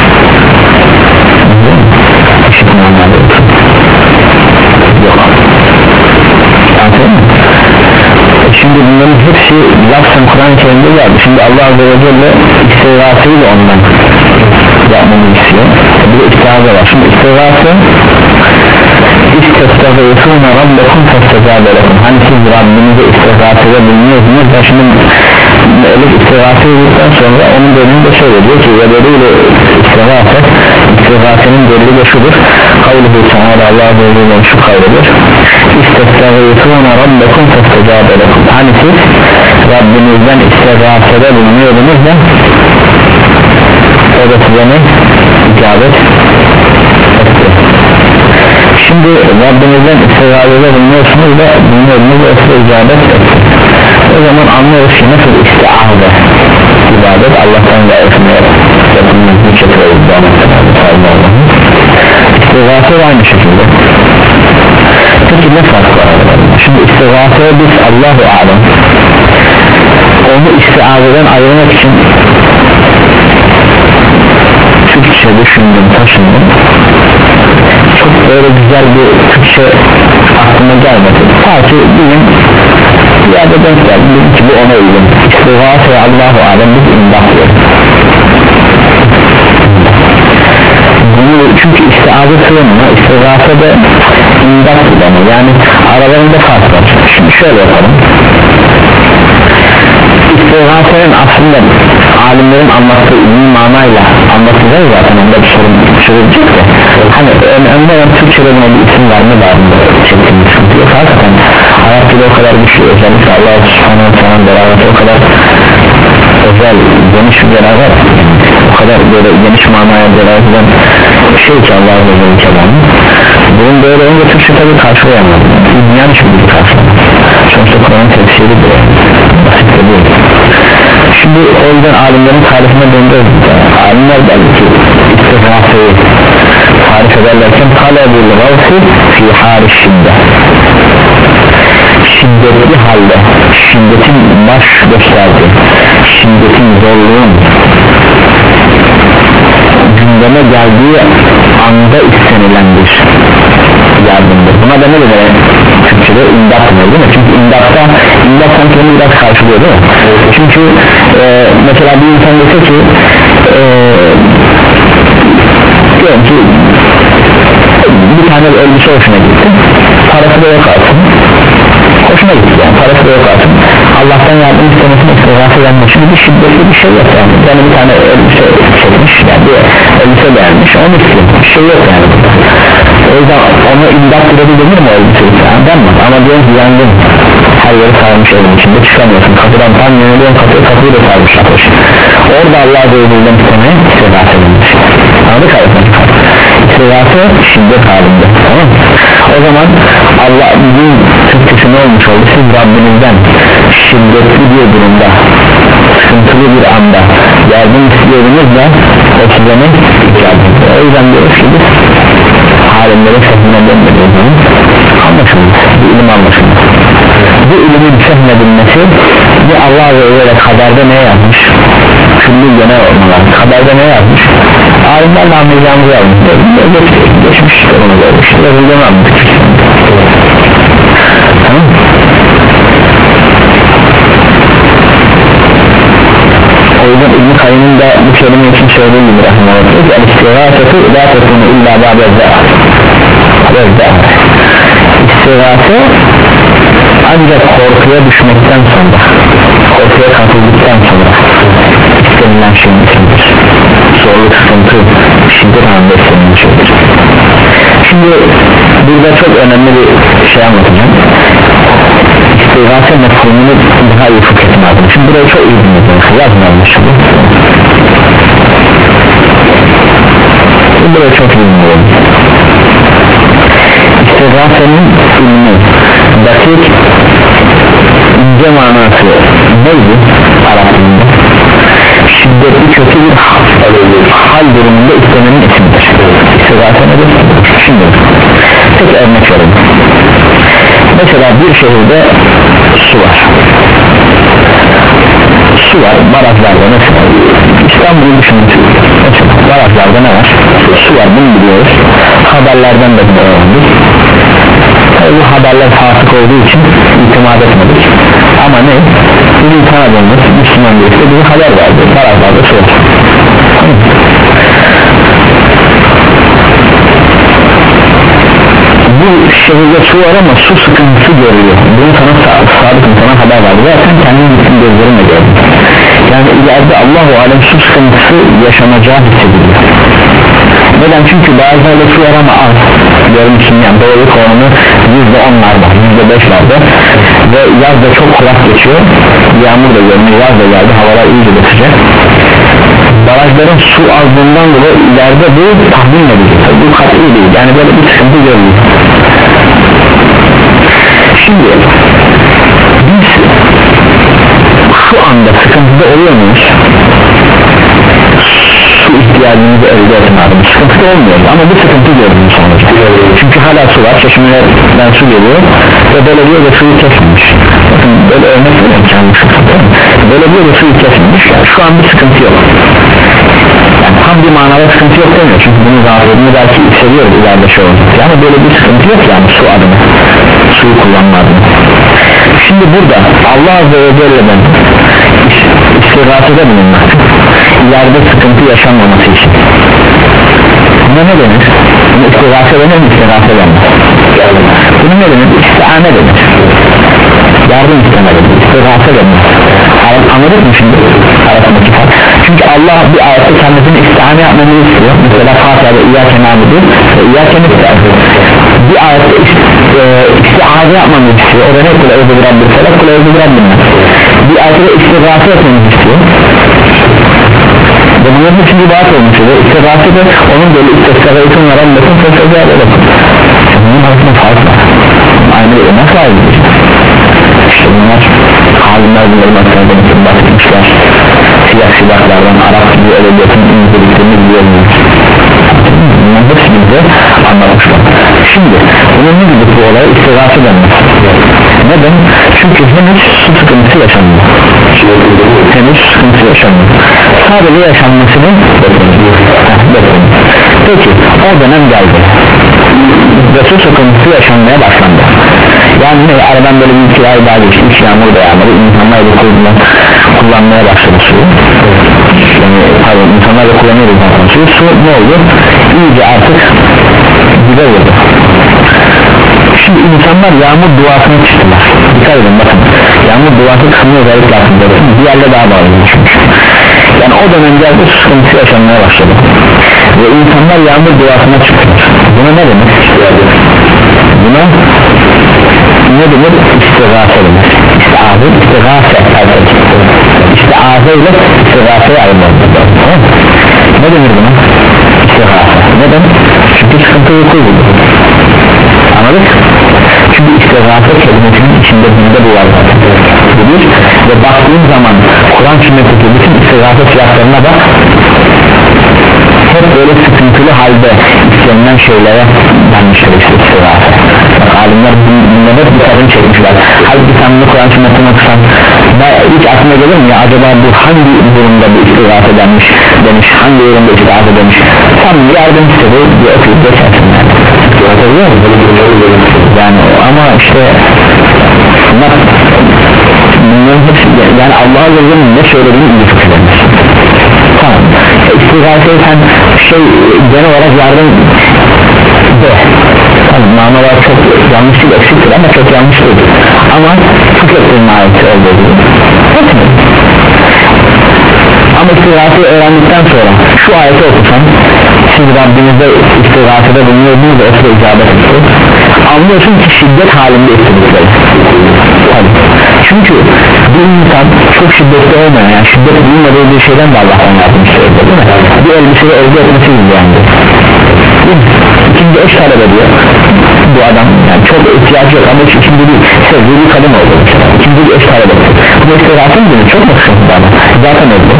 Eşit manada olsun. Yok. Anladın mı? Şimdi bunların hepsi lafzen Kur'an-ı Kerim'de geldi. Şimdi Allah Azze ve Celle istigâseyi de ondan yapmamı istiyor. Bir de istihâze var. Şimdi istigâse İstestağfirûne rabbekum festezâbe lekum. Hani siz Rabbinize istigâsede bulunuyorsunuz. Ben şimdi melek istigâse edildikten sonra onun delini de şöyle diyor ki ve delili istigâse istigâsenin delili de şudur. Kavluhu Teala Allah Azze ve Celle'nin şu kavludur. istestağifûne rabbekum festecâbe lekum. Hani siz Rabbinizden istigâfede bulunuyordunuz da o da size ne? İcabet etti. Şimdi Rabbinizden istigâfede bulunuyorsunuz da bulunuyorsunuz da o size icabet etti. O zaman anlıyoruz ki nasıl istiâze ibadet Allah'tan gayrısına yapılmış bir şekilde istigâse aynı şekilde. Peki ne fark var aralarında? Şimdi istigâseye biz Allahu alem onu istiâzeden ayırmak için Türkçe düşündüm, taşındım. Çok böyle güzel bir Türkçe aklıma gelmedi. Ta ki bugün bir yerde denk geldim, dedim ki bu ona uygun. İstigâse Allahu alem biz imdat diyoruz. Bunu çünkü istiâze sığınma, istigâse de imdat kullanıyor. Yani aralarında fark var. Şimdi şöyle yapalım. İstigâsenin aslında alimlerin anlattığı ilmi manayla anlatılıyor zaten, onda bir sorun çözülecek de hani önemli olan Türkçe'de buna bir isim verme bağımında çektiğimiz sıkıntı yok. Hakikaten hayat bile o kadar güçlü, özellikle Allah subhanahu wa ta'ala beraber o kadar özel, geniş bir beraber o kadar böyle geniş manaya beraber eden şey ki Allah'a özel kelamı bunun böyle önce Türkçe tabi karşılayamadı, dünyanın için bir karşılayamadı. Sonuçta Kur'an'ın tefsiri de basit de değil. Şimdi o yüzden alimlerin tarifine döndürüyoruz. Alimler der ki istigâseyi tarif ederlerken talebul gavsi fi hâli şiddet, şiddetli halde, şiddetin baş gösterdiği, şiddetin, zorluğun gündeme geldiği anda istenilen bir yardımdır. Buna da ne denir? Türkçe'de imdat denir değil mi? Çünkü imdatta, imdat sanki onu biraz karşılıyor değil mi? Çünkü e, mesela bir insan dese ki e, diyorum ki bir tane elbise hoşuna gitti, parası da yok artık, hoşuna gitti yani, parası da yok artık, Allah'tan yardım istemesine istigâse edenmiş. Şimdi bir şiddetli bir şey yok yani, yani bir tane elbise çekmiş, yani bir elbise beğenmiş, onu istiyor, bir şey yok yani. O yüzden onu imdat gibi denir mi o elbiseyi? Yani denmez, ama diyorum ki yangın, her yeri sarmış evin içinde, çıkamıyorsun, kapıdan tam yöneliyorsun, kapıyı kapıyı da sarmış ateş. Orada Allah'a doğruluğundan istemeye istigâse edilmiş. Anladık hayatım? İstigâse şiddet halinde, tamam mı? O zaman Allah bizim Türkçesi ne olmuş oldu? Siz Rabbinizden şiddetli bir durumda, sıkıntılı bir anda yardım istiyordunuz da o size ne? O yüzden diyoruz ki biz alimlerin fehmine dönmediği zaman anlaşılmaz, bir ilim anlaşılmaz. Bu ilimin fehmedilmesi bu Allah ve öyle kaderde ne yazmış? Külli genel olmalar kaderde ne yazmış? Alimlerle anlayacağımızı yazmış. Geçmiş onu görmüş. Yazıldığını anladık. Tamam mı? O yüzden İbn-i Kayyım'ın da bu kelime için söylediği gibi rahmanallah el-istigâsetu lâ tekûnü illâ ba'dezâh. İstigâse ancak korkuya düşmekten sonra, korkuya kapıldıktan sonra istenilen şeyin içindir. Zorluk, sıkıntı, şiddet anında istenilen şeydir. Şimdi burada çok önemli bir şey anlatacağım. İstigâse mefhumunu daha iyi fıkh etme lazım. Şimdi burayı çok iyi dinleyeceğim. Yazmayalım şimdi. Burayı çok iyi dinleyelim. İstigâsenin ilmi, dakik, ince manası neydi Arap'ında? Şiddetli kötü bir hal durumunda istemenin ismidir. İstigâse nedir? Şimdi tek örnek verelim. Mesela bir şehirde su var. Su var, barajlarda mesela İstanbul'u düşünün. Mesela barajlarda ne var? Su var, bunu biliyoruz. Haberlerden de bunu öğrendik. Bu haberler fasık olduğu için itimat etmedik. Ama ne? Bizim tanıdığımız Müslüman birisi bize haber verdi. Barajlarda su var. Bu şehirde su var ama su sıkıntısı görüyor. Bunu sana sadık insana haber verdi. Zaten kendin gittin gözlerinle gördün. Yani ileride Allah-u alem su sıkıntısı yaşanacağı hissediliyor. Neden? Çünkü bazılarında su var ama az görmüşsün, yani doğruluk oranı yüzde onlarda, yüzde beşlerde ve yaz da çok kurak geçiyor, yağmur da görmüyor, yaz da geldi, havalar iyice de sıcak. Barajların su azlığından dolayı ileride bu tahmin edilir, bu kat'i değil, yani böyle bir sıkıntı görülüyor. Şimdi biz şu anda sıkıntıda oluyor muyuz? Su ihtiyacımızı elde etmedim, sıkıntıda olmuyoruz ama bu sıkıntı gördüğümüz sonucu. Çünkü hala su var, çeşmelerden su geliyor ve belediye de suyu kesmemiş. Bakın böyle örnek veriyorum kendimi, belediye de suyu kesmemiş, yani şu an bir sıkıntı yok. Yani tam bir manada sıkıntı yok demiyor, çünkü bunun rahatlığını belki hissediyoruz ileride şey olacak, yani böyle bir sıkıntı yok yani su adına, suyu kullanma adına. Şimdi burada Allah Azze ve Celle'den istirasede bulunmak, ileride sıkıntı yaşanmaması için. Buna ne denir? Bunu istirase denir mi? İstirase denir. Bunu ne denir? İstiane denir. Yardım isteme denir. İstirase denir. Anladık mı şimdi? Arasındaki fark. Çünkü Allah bir ayette kendisini istiane yapmamızı istiyor. Mesela Fatiha'da İyyâke nâbudu ve İyyâke nestaîn. Bir ayette e, istiaze yapmamızı istiyor. O da ne? Kul eûzü birabbil felak, kul eûzü birabbil nas. Bir ayette istirase etmemizi istiyor. Ve bunların için bir vaat olmuş oluyor. İstirase de onun böyle istirasın varan bakın sözü alalım. Bunun arasında fark var. Aynı öyle nasıl ayrılır? İşte bunlar halimler bunların hakkında bahsetmişler. Siyah silahlardan Arap gibi edebiyatın inceliklerini biliyoruz. Bunların hepsi bize anlatmışlar. Şimdi bunun ne gibi bu olay? İstirase denmez. Neden? Çünkü henüz su sıkıntısı yaşanmıyor. Henüz sıkıntı yaşanmıyor. Sadece yaşanmasını bekliyoruz. Peki o dönem geldi ve su sıkıntısı yaşanmaya başlandı. Yani ne? Aradan böyle bir iki ay daha geçti, hiç yağmur da yağmadı, insanlar da kullan, kullanmaya başladı suyu. Yani pardon, insanlar da kullanıyordu zaten suyu. Su ne oldu? İyice artık dibe vurdu. Şimdi insanlar yağmur duasını çıktılar. Dikkat edin bakın, yağmur duası kısmını özellikle aslında bir yerde daha bağlı çünkü. Yani o dönem geldi, sıkıntı yaşanmaya başladı ve insanlar yağmur duasına çıktılar. Buna ne demek? Buna ne demek? İstigâse demek. İstiâze, istigâse İstiâze ile istigâse'ye ayrılmaz. Ne denir buna? İstigâse. Neden? Çünkü sıkıntı yok oldu. Anladık? Çünkü istigâse kelimesinin içinde bizde bu var bilir ve baktığın zaman Kur'an sünnetindeki bütün istigâse siyahlarına bak, hep böyle sıkıntılı halde istenilen şeylere gelmiştir işte istigâse. Alimler bundan hep bir kadın çekmişler. Halbuki sen bunu Kur'an sünnetine okusan hiç aklına gelir mi ya, acaba bu hangi durumda bu istigâse denmiş demiş, hangi durumda istigâse demiş, tam yardım istedi diye okuyup geçersin yani. Yani ama işte bunlar, bunların hepsi yani Allah'a gözünün ne söylediğini iyi fikirlenir. Tamam, istigâseyi sen şey genel olarak yardım de, tamam, manalar çok yanlış değil, eksiktir ama çok yanlış değil ama fıkrettiğin ayeti olduğu gibi ama istigâseyi öğrendikten sonra şu ayeti okusan, siz Rabbinizde istigâsede bulunuyorsunuz ve o sıra icabet ediyor, anlıyorsun ki şiddet halinde istedikleri. Çünkü bir insan çok şiddetli olmayan, yani şiddet bulunmadığı bir şeyden de Allah'tan yardım istiyor, değil mi? Bir elbiseyi elde etmesi gibi yani. İkinci eş talep ediyor bu adam, yani çok ihtiyacı yok ama ikinci bir sevdiği bir kadın oldu mesela, ikinci bir eş talep ediyor. Bu istigâse mi? Çok mu sıkıntı ama zaten öldü.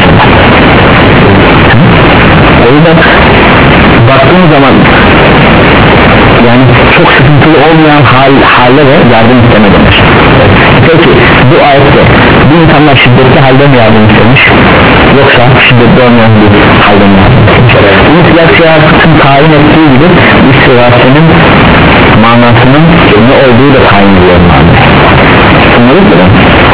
O yüzden baktığın zaman yani çok sıkıntılı olmayan hal, halle de yardım isteme demiş. Peki bu ayette bu insanlar şiddetli halde mi yardım istemiş, yoksa şiddetli olmayan bir halde mi yardım istemiş? Bunu siyah siyasetin tayin ettiği gibi istigâsenin manasının ne olduğu da tayin ediyor. Anladık mı?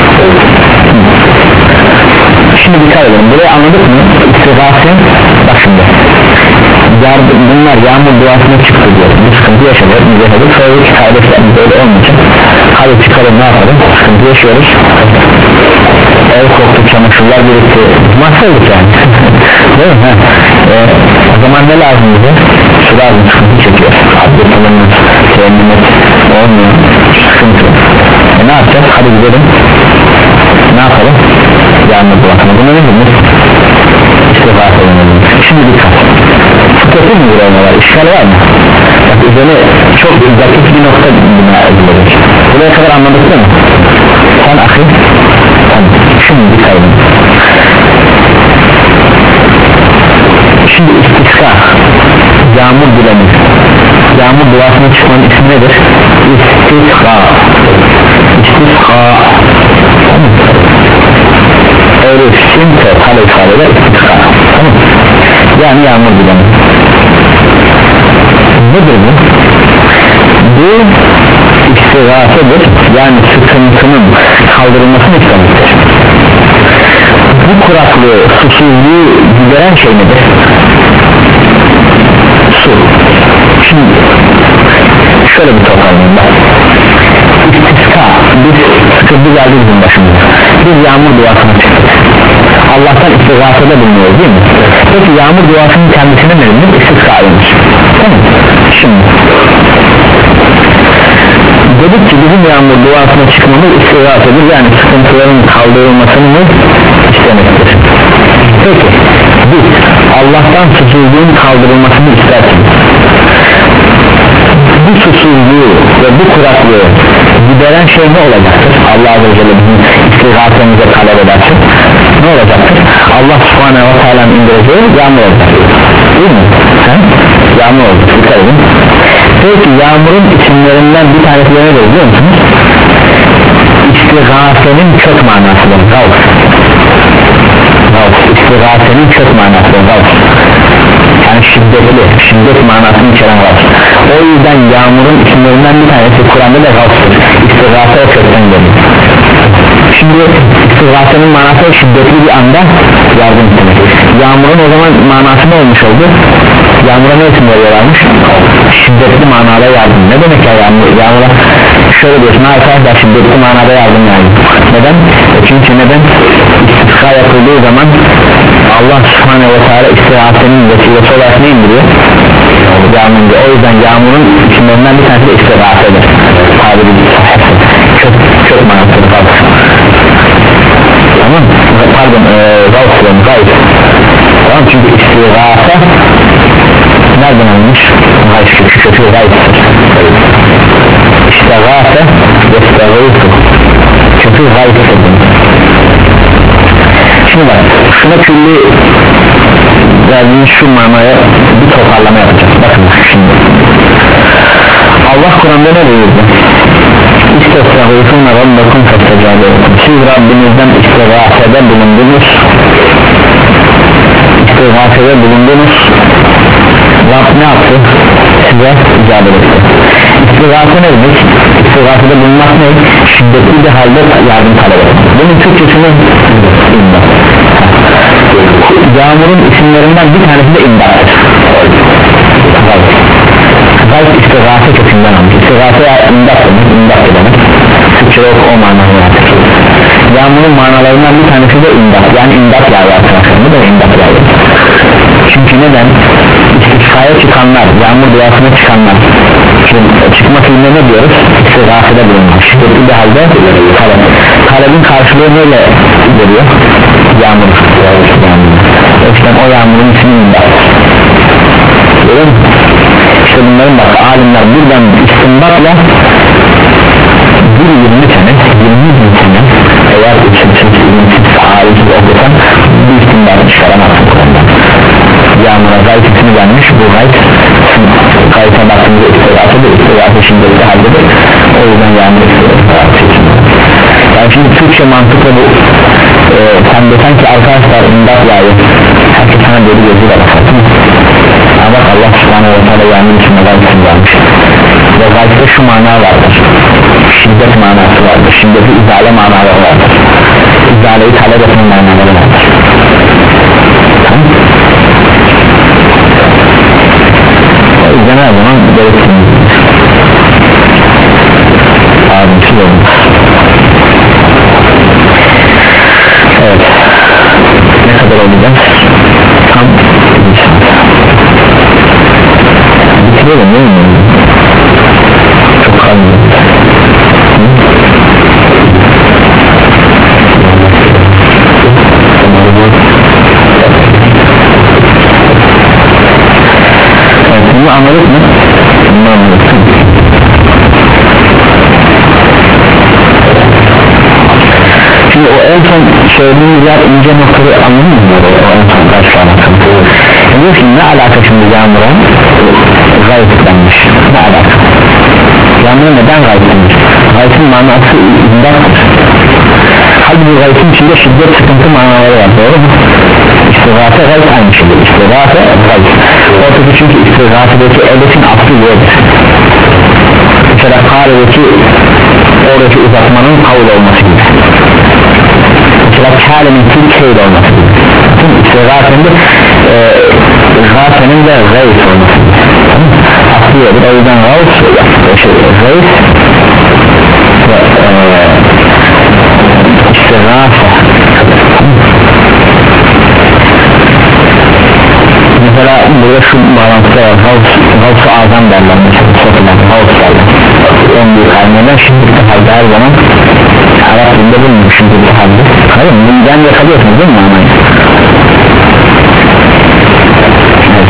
Şimdi dikkat edelim, burayı anladık mı? İstigâse, bak şimdi yardım, bunlar yağmur duasına çıktı diyor, bir sıkıntı yaşadık, biz yaşadık, sonra hiç kardeşlerimiz öyle olmayacak, hadi çıkalım, ne yapalım, sıkıntı yaşıyoruz, ev koktu, çamaşırlar birikti, mahvolduk yani değil mi? E, e, o zaman ne lazım bize? Su lazım, sıkıntı çekiyor, abdest alınmaz, sevmemiz olmuyor, sıkıntı. E ne yapacağız? Hadi gidelim, ne yapalım? Yağmur duasına, bunu ne demek? İstigâse edelim. Şimdi dikkat, fıkıhın mı buraya var, işgal var mı? Bak üzerine çok zakif bir nokta bina edilir. Buraya kadar anladık değil mi? Sen akıl, tamam. Şimdi dikkat edin. Şimdi istisqa, yağmur dilemi, yağmur duasına çıkmanın ismi nedir? İstisqa, istisqa. Öyle simte kale ifadeler istisqa, tamam. Yani yağmur dilemi. Nedir bu? Bu istigâsedir, yani sıkıntının kaldırılmasını istemektir. Bu kuraklığı, susuzluğu gideren şey nedir? Su. Şimdi şöyle bir toparlayayım bak. İstisqa, biz sıkıntı geldi bizim başımıza, biz yağmur duasına çıktık, Allah'tan istigâsede bulunuyoruz değil mi? Peki yağmur duasının kendisine ne denir? İstisqa denir, tamam. Şimdi dedik ki bizim yağmur duasına çıkmamız istigâsedir, yani sıkıntıların kaldırılmasını istemektir. Peki biz Allah'tan susuzluğun kaldırılmasını isterseniz, bu susuzluğu ve bu kuraklığı gideren şey ne olacaktır? Allah Azze ve Celle bizim istigâsemize talep ederse ne olacaktır? Allah Subhanahu ve Teala'nın indireceği yağmur olacaktır, değil mi? He? Yağmur olacak, dikkat edin. Peki yağmurun isimlerinden bir tanesi nedir biliyor musunuz? İstigâsenin kök manasıdır, gavs. Gavs, istigâsenin kök manasıdır, gavs. Yani şiddetli, şiddet manasını içeren gavs. O yüzden yağmurun isimlerinden bir tanesi Kur'an'da da gavsdır. İstigâse o kökten geliyor. Şimdi istigâsenin manası şiddetli bir anda yardım istemek. Yağmurun o zaman manası ne olmuş oldu? Yağmura ne isim veriyorlarmış? Şiddetli manada yardım. Ne demek ya yağmur? Yağmura şöyle diyorsun arkadaşlar, şiddetli manada yardım yani. Neden? E çünkü neden? İstisqa yapıldığı zaman Allah Subhanahu ve Teala istigâsenin vesilesi olarak ne indiriyor? Yağmur. O yüzden yağmurun isimlerinden bir tanesi de istigâsedir. Tabiri çok çok manasıdır. Tamam, pardon, gavsın, gavs. Tamam, çünkü istigâse nereden almış? Gavs, şu kötü gavsdır. İstigâse ve istigâse kötü gavsdır. Şimdi bak, şuna külli verdiğimiz şu manaya bir toparlama yapacağız. Bakın şimdi Allah Kur'an'da ne buyurdu? İstestağifûne rabbakum festecâbe lekum. Siz Rabbinizden istigâsede bulundunuz, istigâsede bulundunuz, Rab ne yaptı? Size icabet etti. İstigâse ne demek? İstigâsede bulunmak ne? Şiddetli bir halde yardım talep etmek. Bunun Türkçesini imdat. Yağmurun isimlerinden bir tanesi de imdattır. Gayb istigâse kökünden almış. İstigâse imdat demek, imdat demek. Türkçe yok o manayı artık. Yağmurun manalarından bir tanesi de imdat, yani imdat yağıyor arkadaşlar. Bu da imdat yağıyor. Çünkü neden? İstisqaya çıkanlar, yağmur duasına çıkanlar, çıkma fiiline ne diyoruz? İstigâsede bulunmak, şiddetli bir halde talep. Talebin karşılığı neyle geliyor? Yağmur. O yüzden o yağmurun ismi imdat. Görüyor musun? İşte bunların bak alimler buradan istinbatla bir yirmi sene, yirmi bin sene eğer üçüncü yirmi alimsiz olursan bir istinbatı çıkaramazsın Kur'an'dan. Yağmura gayet ismi gelmiş, bu gayet gayete baktığımızda istigâse de istigâse şiddetli haldedir. O yüzden yağmur istigâse içinde. Yani şimdi Türkçe mantıkla bu e, sen desen ki arkadaşlar imdat yağıyor, herkes sana böyle gözüyle bakar. Ama bak Allah Subhanahu ve Teala yağmur içinde gayet isim vermiş. Ve gayette şu mana vardır, şiddet manası vardır, şiddeti izale manaları vardır, izaleyi talep etme manaları vardır. Tamam. O yüzden her zaman gerektiğiniz abimsiz olmuş. Evet, ne kadar olacak? Tam bir saat. değil mi? Çok kalın. Evet, bunu anladık mı? Bunu anladık. Şimdi o en son söylediğimiz yer ince noktaları anladın mı? O en son karşı anlattım. Diyor ki ne alaka şimdi yağmura? Gayetlenmiş. Ne alaka? Yağmura neden gayetlenmiş? Gayetin manası imdattır. Halbuki gayetin içinde şiddet, sıkıntı manaları var, doğru mu? İstigâfe gayet aynı şeydir. İstigâfe gayet. Ortası çünkü istigâfedeki edetin aslı yoktur. Mesela kâledeki oradaki uzatmanın kavul olması gibi. Mesela kâlenin Türkiye'de olması gibi. İstigâfenin de e, gâfenin de gayet olması gibi. Aslı yoktur. O yüzden gayet şey, gayet ve e, istigâfe. Mesela burada şu bağlantıda var, Gavs-ı Azam derler mesela, Gavs derler, en büyük haline şimdilik halde her zaman Arap dilinde bulunmuş şimdilik halde. Hayır, bundan yakalıyorsunuz değil mi anayı? Evet.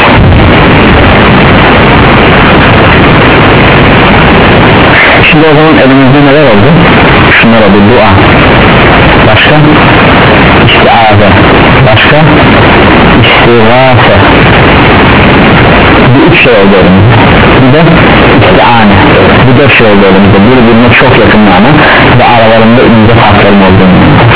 Şimdi o zaman elimizde neler oldu? Şunlar oldu, dua, başka istiaze, başka istigâfe, bu üç şey oldu elimizde. Bir de istiane, bu dört şey oldu elimizde. Birbirine çok yakın mana ve aralarında ince farkların olduğunu.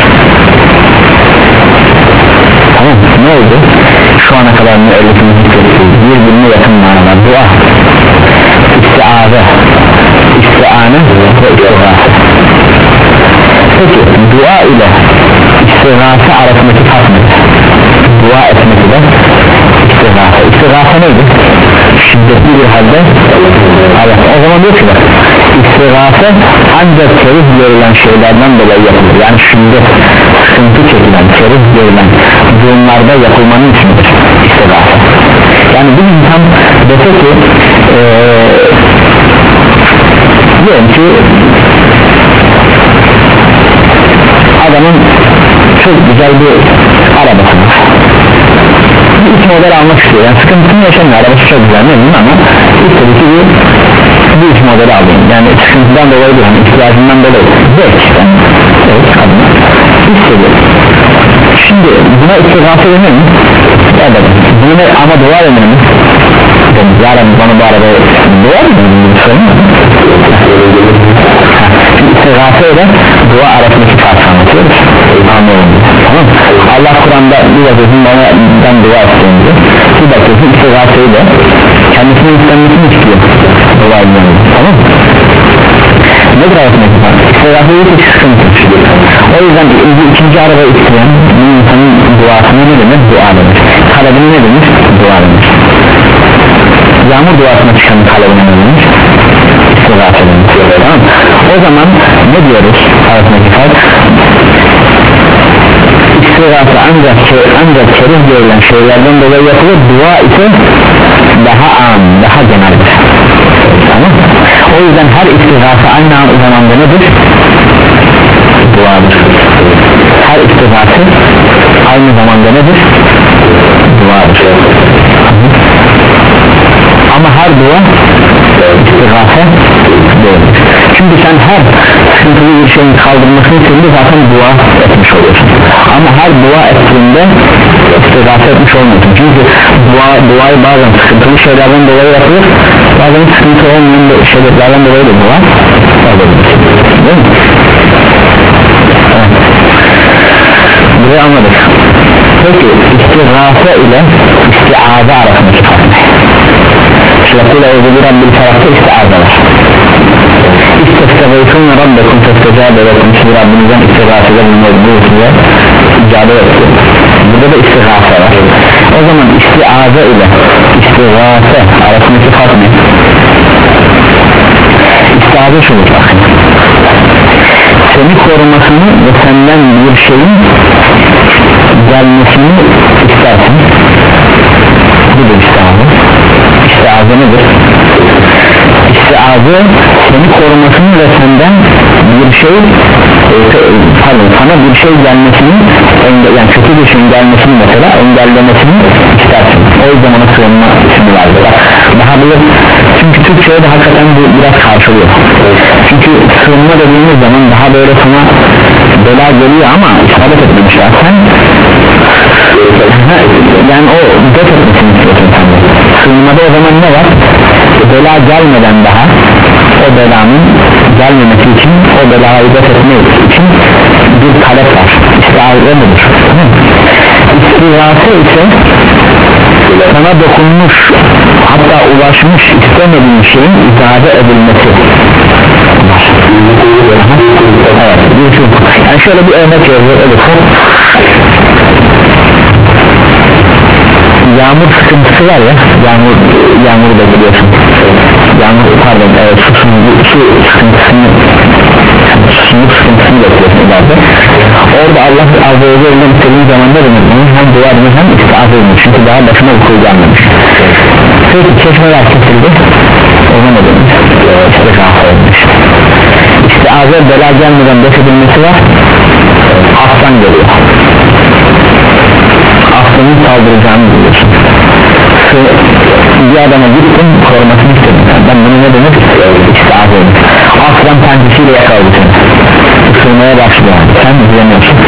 Tamam, ne oldu? Şu ana kadar müellifin zikrettiği birbirine yakın manalar, dua, istiaze, istiane ve istigâfe. Peki dua ile istigâfe arasındaki fark nedir? Dua etmek ile istigâfe. İstigâfe neydi? Şiddetli bir halde Allah. O zaman diyor ki bak, istigâfe ancak kerih görülen şeylerden dolayı yapılır. Yani şiddet, sıkıntı çekilen, kerih görülen durumlarda yapılmanın içindir istigâfe. Yani bir insan dese ki ee, diyelim ki adamın çok güzel bir arabası var, bir üç model almak istiyor, yani sıkıntısını yaşamıyor, arabası çok güzel ne bileyim ama istedi ki bir, bir üç modeli alayım, yani sıkıntıdan dolayı değil, yani ihtiyacından dolayı zevk yani, evet adına istedi. Şimdi buna istigâfe denir mi? Evet, buna ama dua denir mi? Yarın bana bu arabaya dua denir mi? İstigâfe ile dua arasındaki farkı anlatıyoruz. Anlıyorum. Tamam. Allah Kur'an'da bir bakıyorsun bana ben dua istiyorum diyor. Bir bakıyorsun istigâfeyi de kendisinin istenmesini istiyor. Dua ediyor. Tamam. Nedir arasındaki farkı? İstigâfeyi hiç sıkıntı. O yüzden ikinci araba isteyen bir insanın duasını ne demek? Dua demek. Talebini ne demek? Dua demek. Yağmur duasına çıkan talebine ne demek? İstigâfe demek. Tamam. O zaman ne diyoruz arasındaki fark? İstigâfe ancak ancak kerih görülen şeylerden dolayı yapılır, dua ise daha am, daha geneldir. Tamam. O yüzden her istigâfe aynı zamanda nedir? Duadır. Her istigâfe aynı zamanda nedir? Duadır. Ama her dua istigâfe değildir. Çünkü sen her sıkıntılı bir şeyin kaldırmasını istediğinde zaten dua etmiş oluyorsun. Ama her dua ettiğinde istigâfe etmiş olmuyorsun. Çünkü dua, duayı bazen sıkıntılı şeylerden dolayı yapılır, bazen sıkıntı olmayan şeylerden dolayı da dua yapılır. Değil mi? Evet. Burayı anladık. Peki istigâfe ile istiaze arasındaki fark ne? Şirkûle evzeli Rabbil tarafta istiaze var. İstestagayfûne Rabbekum festecâbe lekum. Şimdi Rabbimizden istigâfede bulunduğunuzda icade etti. Burada da istigâfe var. O zaman istiaze ile istigâfe arasındaki fark ne? İstiaze şudur bakın, seni korumasını ve senden bir şeyin gelmesini istersin. Bu da istiaze. İstiaze nedir? azı seni korumasını ve senden bir şey e, pardon sana bir şey gelmesini yani kötü bir şeyin gelmesini mesela engellemesini istersin, o yüzden ona sığınma ismi vardır. Daha böyle, çünkü Türkçe'ye de hakikaten bu biraz karşılıyor, çünkü sığınma dediğimiz zaman daha böyle sana bela geliyor ama isabet etmemişler, sen yani o def etmesini istiyorsun sen de. Sığınmada o zaman ne var? Bela gelmeden daha o belanın gelmemesi için, o belayı def etmek için bir talep var, istiaze budur. İstiaze ise sana dokunmuş, hatta ulaşmış istemediğin şeyin izade edilmesi. Evet, yani şöyle bir örnek yazıyor. Yağmur sıkıntısı var ya, yağmur yağmur da biliyorsun, yağmur pardon e, susuzluk su sıkıntısını susuzluk sıkıntısını bekliyorsun ileride. Orada Allah azze ve celle istediğin zaman ne demek? Hem dua edin hem istiaze edin, çünkü daha başına bu kul gelmemiş. Peki çeşmeler kesildi, ona ne demek? İstiaze edilmiş. İstiaze bela gelmeden def edilmesi var, aslan geliyor, aslanın saldıracağını biliyorsun. Bir adama gittin, korumasını istedin, ben bunu ne demek istiyorum? İstiaze edin. Aslan pençesiyle yakaladı seni, ısırmaya başlıyor, sen bilemiyorsun.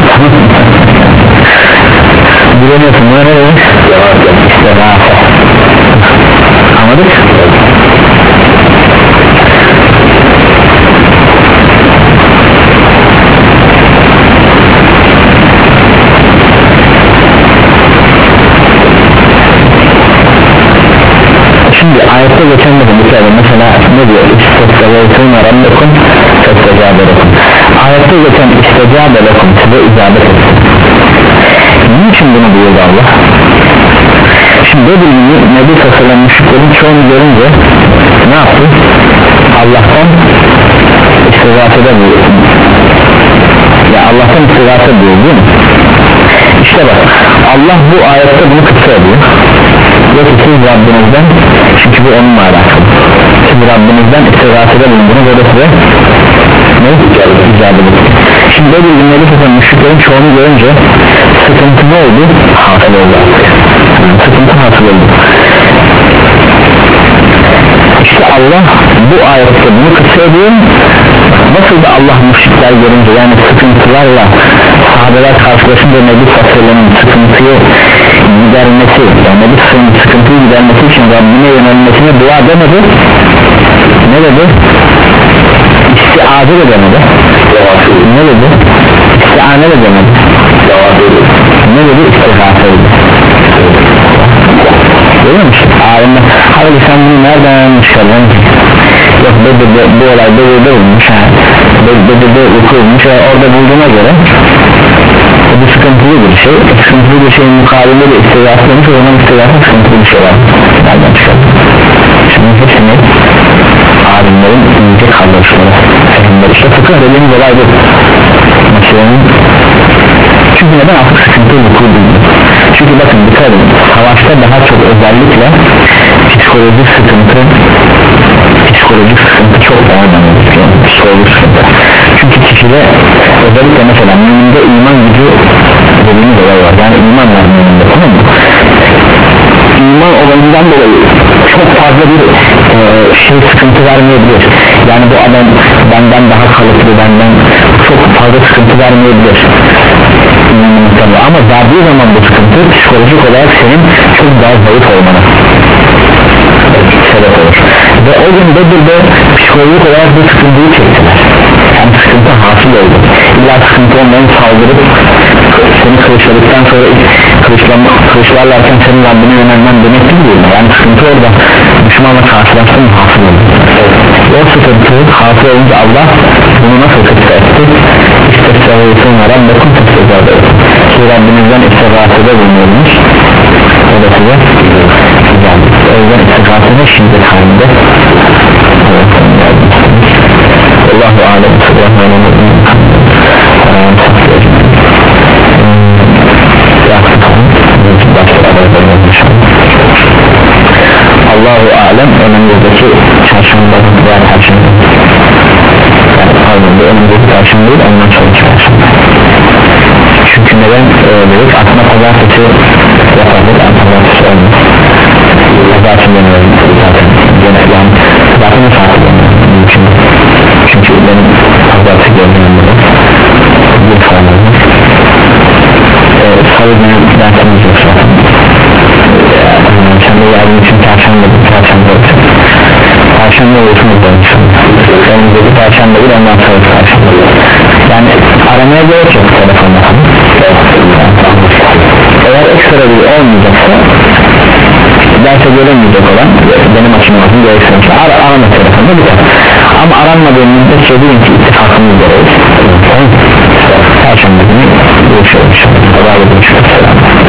Bilemiyorsun, buna ne demek? İstiaze. Anladık? Şimdi ayette geçen de mesela ne diyor? İstecabelekum Rabbukum festecabelekum. Ayette geçen istecabelekum size icabet etsin. Niçin bunu buyurdu Allah? Şimdi dediğim gibi Nebi Sallallahu müşriklerin çoğunu görünce ne yaptı? Allah'tan istigafede buyurdu. Ya Allah'tan istigafede buyurdu değil mi? İşte bak, Allah bu ayette bunu kısa ediyor. Yok ki siz Rabbinizden, çünkü bu onunla alakalı, siz Rabbinizden istigafede bulundunuz, o da size ne? İcabet edin. Şimdi böyle günleri tutan müşriklerin çoğunu görünce sıkıntı ne oldu? Hasıl oldu. Yani sıkıntı hasıl oldu. İşte Allah bu ayette bunu kısa ediyor. Nasıl da Allah müşrikler görünce, yani sıkıntılarla sahabeler karşılaşınca Nebi Sallallahu sıkıntıyı gidermesi, yani Nebi Sallallahu sıkıntıyı gidermesi için Rabbine yönelmesine dua demedi, ne dedi? İstiaze de demedi, ne dedi? İstiane de demedi, ne dedi? İstigafeydi. Görüyor musun? Alimler, hayır sen bunu nereden çıkardın? Yok Bedir'de bu olay Bedir'de olmuş, Bedir'de okulmuş, orada bulduğuna göre bu sıkıntılı bir şey, sıkıntılı bir şeyin mukabilinde de istigafı olmuş, o zaman istigafı sıkıntılı bir şey var. Nereden çıkardın? Şimdi hepsini alimlerin ince kavraşları, fehimleri, işte fıkıh dediğimiz olay bu. Meselenin, çünkü neden artık sıkıntı vuku değil? Çünkü bakın dikkat edin, savaşta daha çok özellikle psikolojik sıkıntı, psikolojik sıkıntı çok daha önemli, psikolojik sıkıntı. Çünkü kişide özellikle mesela müminde iman gücü dediğimiz olay var, yani iman var müminde, tamam mı? İman olayından dolayı çok fazla bir e, şey sıkıntı vermeyebilir. Yani bu adam benden daha kalıplı, benden çok fazla sıkıntı vermeyebilir. Ama verdiği zaman bu sıkıntı psikolojik olarak senin çok daha zayıf olmana sebep olur. Ve o gün Bedir'de psikolojik olarak bu sıkıntıyı çektiler. Yani sıkıntı hasıl oldu. İlla sıkıntı olmayan saldırıp seni kılıçladıktan sonra kılıçlarlarken senin Rabbine yönelmen demek değil mi? Yani sıkıntı orada düşmanla karşılaştığın hasıl oldu. O sıkıntı hasıl olunca Allah bunu nasıl kısa etti? İstesavayısın ve Rabbekun testezade ki Rabbinizden istigafede bulunuyormuş, o da size güzel. O yüzden istigafede şiddet halinde. Allahu alem. Allahu alem. Önümüzdeki çarşamba çarşamba veya perşembe, yani pardon bu önümüzdeki perşembe değil, ondan sonraki perşembe. Çünkü neden e, dedik, aslında pazartesi yapardık ama pazartesi olmaz. Pazartesi dönüyorum zaten, yani zaten o saati dönüyorum çünkü benim pazartesi gördüğüm burada bir falan olmuş. e, salı günü dersimiz yok zaten. Sen de yardım için perşembe perşembe olacak, perşembe olursunuz olmuşsun, önümüzdeki perşembe değil, ondan sonra perşembe, yani aramaya gerek yok telefonla. Eğer ekstra bir olmayacaksa, derse gelemeyecek olan benim açımdan gerekirse ara, arama telefonda biter, ama aranmadığım müddetçe deyin ki ittifakımız gereğiz. Perşembe günü görüşürüz. Allah'a emanet olun.